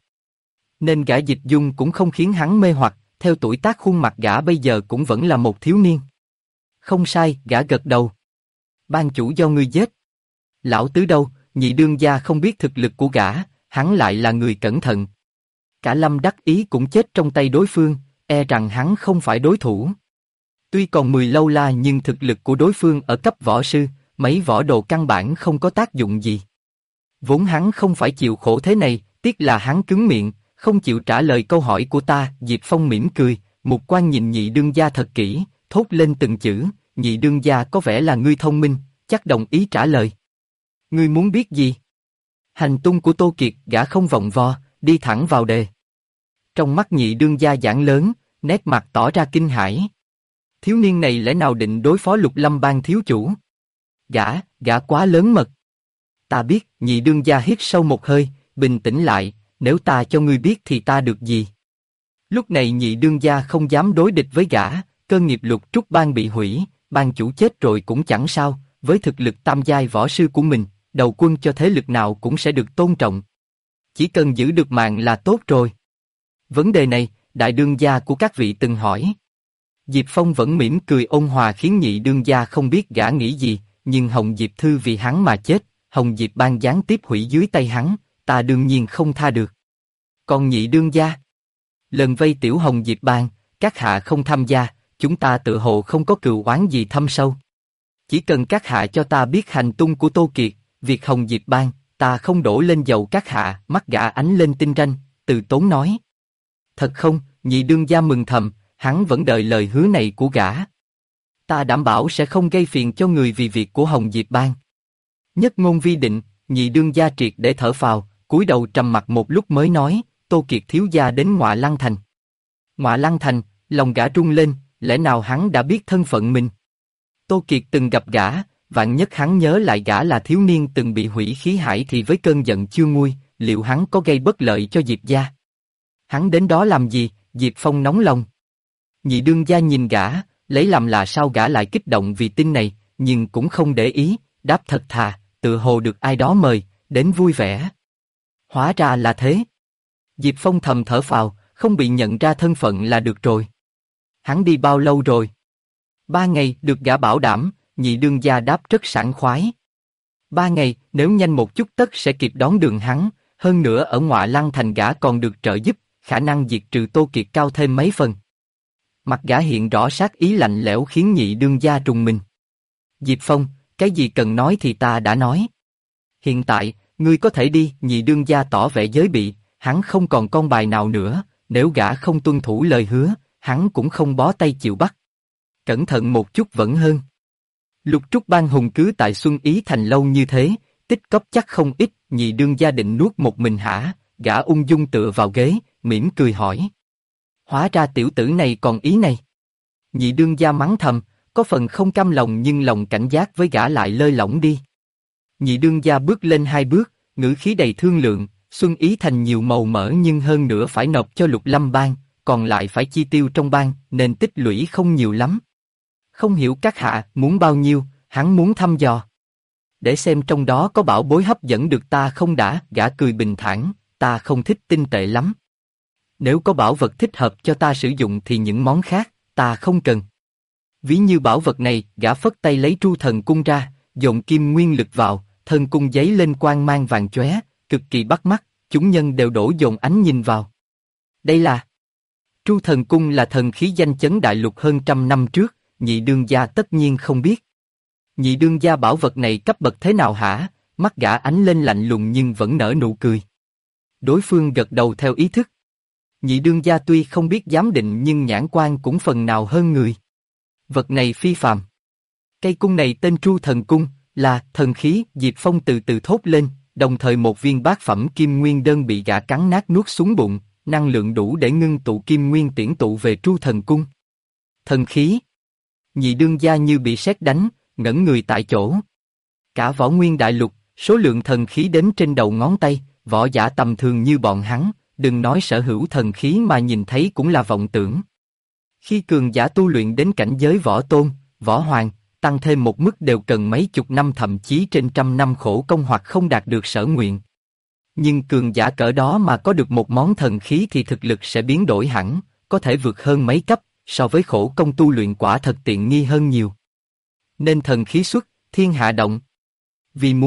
Nên gã dịch dung cũng không khiến hắn mê hoặc, theo tuổi tác khuôn mặt gã bây giờ cũng vẫn là một thiếu niên. Không sai, gã gật đầu. Ban chủ do ngươi giết. Lão tứ đâu, nhị đương gia không biết thực lực của gã, hắn lại là người cẩn thận. Cả Lâm Đắc Ý cũng chết trong tay đối phương, e rằng hắn không phải đối thủ. Tuy còn 10 lâu la nhưng thực lực của đối phương ở cấp võ sư, mấy võ đồ căn bản không có tác dụng gì. Vốn hắn không phải chịu khổ thế này, tiếc là hắn cứng miệng, không chịu trả lời câu hỏi của ta. Diệp Phong mỉm cười, mục quan nhìn nhị đương gia thật kỹ, thốt lên từng chữ, nhị đương gia có vẻ là ngươi thông minh, chắc đồng ý trả lời. Ngươi muốn biết gì? Hành tung của Tô Kiệt, gã không vòng vo, đi thẳng vào đề. Trong mắt nhị đương gia giãn lớn, nét mặt tỏ ra kinh hãi. Thiếu niên này lẽ nào định đối phó Lục Lâm Bang thiếu chủ? Gã quá lớn mật. Ta biết, nhị đương gia hít sâu một hơi, bình tĩnh lại, nếu ta cho ngươi biết thì ta được gì? Lúc này nhị đương gia không dám đối địch với gã, cơ nghiệp Lục Trúc Bang bị hủy, bang chủ chết rồi cũng chẳng sao, với thực lực tam giai võ sư của mình, đầu quân cho thế lực nào cũng sẽ được tôn trọng. Chỉ cần giữ được mạng là tốt rồi. Vấn đề này, đại đương gia của các vị từng hỏi. Diệp Phong vẫn mỉm cười ôn hòa khiến nhị đương gia không biết gã nghĩ gì, nhưng Hồng Diệp Thư vì hắn mà chết, Hồng Diệp Bang gián tiếp hủy dưới tay hắn, ta đương nhiên không tha được. Còn nhị đương gia? Lần vây tiểu Hồng Diệp Bang, các hạ không tham gia, chúng ta tự hồ không có cừu oán gì thâm sâu. Chỉ cần các hạ cho ta biết hành tung của Tô Kiệt, việc Hồng Diệp Bang, ta không đổ lên dầu các hạ. Mắt gã ánh lên tinh ranh, từ tốn nói. Thật không? Nhị đương gia mừng thầm, hắn vẫn đợi lời hứa này của gã. Ta đảm bảo sẽ không gây phiền cho người vì việc của Hồng Diệp Bang. Nhất ngôn vi định, nhị đương gia triệt để thở phào, cúi đầu trầm mặt một lúc mới nói, Tô Kiệt thiếu gia đến Ngọa Lăng Thành. Ngọa Lăng Thành, lòng gã rung lên, lẽ nào hắn đã biết thân phận mình? Tô Kiệt từng gặp gã, vạn nhất hắn nhớ lại gã là thiếu niên từng bị hủy khí hải thì với cơn giận chưa nguôi, liệu hắn có gây bất lợi cho Diệp gia? Hắn đến đó làm gì? Diệp Phong nóng lòng. Nhị đương gia nhìn gã, lấy làm là sao gã lại kích động vì tin này, nhưng cũng không để ý, đáp thật thà, tự hồ được ai đó mời, đến vui vẻ. Hóa ra là thế. Diệp Phong thầm thở phào, không bị nhận ra thân phận là được rồi. Hắn đi bao lâu rồi? 3 ngày, được gã bảo đảm, nhị đương gia đáp rất sảng khoái. 3 ngày, nếu nhanh một chút tất sẽ kịp đón đường hắn, hơn nữa ở Ngọa Lăng Thành gã còn được trợ giúp, khả năng diệt trừ Tô Kiệt cao thêm mấy phần. Mặt gã hiện rõ sát ý lạnh lẽo khiến nhị đương gia trùng mình. Diệp Phong, cái gì cần nói thì ta đã nói. Hiện tại, ngươi có thể đi. Nhị đương gia tỏ vẻ giới bị, hắn không còn con bài nào nữa, nếu gã không tuân thủ lời hứa, hắn cũng không bó tay chịu bắt. Cẩn thận một chút vẫn hơn. Lục Trúc Bang hùng cứ tại Xuân Ý Thành lâu như thế, tích cóp chắc không ít. Nhị đương gia định nuốt một mình hả? Gã ung dung tựa vào ghế, mỉm cười hỏi. Hóa ra tiểu tử này còn ý này. Nhị đương gia mắng thầm, có phần không cam lòng nhưng lòng cảnh giác với gã lại lơi lỏng đi. Nhị đương gia bước lên 2 bước, ngữ khí đầy thương lượng, Xuân Ý Thành nhiều màu mỡ nhưng hơn nữa phải nộp cho Lục Lâm Bang, còn lại phải chi tiêu trong bang, nên tích lũy không nhiều lắm. Không hiểu các hạ muốn bao nhiêu, hắn muốn thăm dò. Để xem trong đó có bảo bối hấp dẫn được ta không đã. Gã cười bình thản, ta không thích tinh tệ lắm. Nếu có bảo vật thích hợp cho ta sử dụng thì những món khác, ta không cần. Ví như bảo vật này, gã phất tay lấy tru thần cung ra, dồn kim nguyên lực vào, thân cung giấy lên quang mang vàng chóe, cực kỳ bắt mắt, chúng nhân đều đổ dồn ánh nhìn vào. Đây là Tru thần cung, là thần khí danh chấn đại lục hơn 100 năm trước, nhị đương gia tất nhiên không biết. Nhị đương gia bảo vật này cấp bậc thế nào hả? Mắt gã ánh lên lạnh lùng nhưng vẫn nở nụ cười. Đối phương gật đầu theo ý thức. Nhị đương gia tuy không biết giám định nhưng nhãn quan cũng phần nào hơn người. Vật này phi phàm. Cây cung này tên Tru thần cung, là thần khí. Diệp Phong từ từ thốt lên, đồng thời một viên bát phẩm kim nguyên đơn bị gã cắn nát nuốt xuống bụng, năng lượng đủ để ngưng tụ kim nguyên tiễn tụ về Tru thần cung. Thần khí. Nhị đương gia như bị sét đánh, ngẩn người tại chỗ. Cả võ nguyên đại lục, số lượng thần khí đếm trên đầu ngón tay, võ giả tầm thường như bọn hắn, đừng nói sở hữu thần khí mà nhìn thấy cũng là vọng tưởng. Khi cường giả tu luyện đến cảnh giới võ tôn, võ hoàng, tăng thêm một mức đều cần mấy chục năm thậm chí trên 100 năm khổ công hoặc không đạt được sở nguyện. Nhưng cường giả cỡ đó mà có được một món thần khí thì thực lực sẽ biến đổi hẳn, có thể vượt hơn mấy cấp, so với khổ công tu luyện quả thật tiện nghi hơn nhiều. Nên thần khí xuất, thiên hạ động. Vì muốn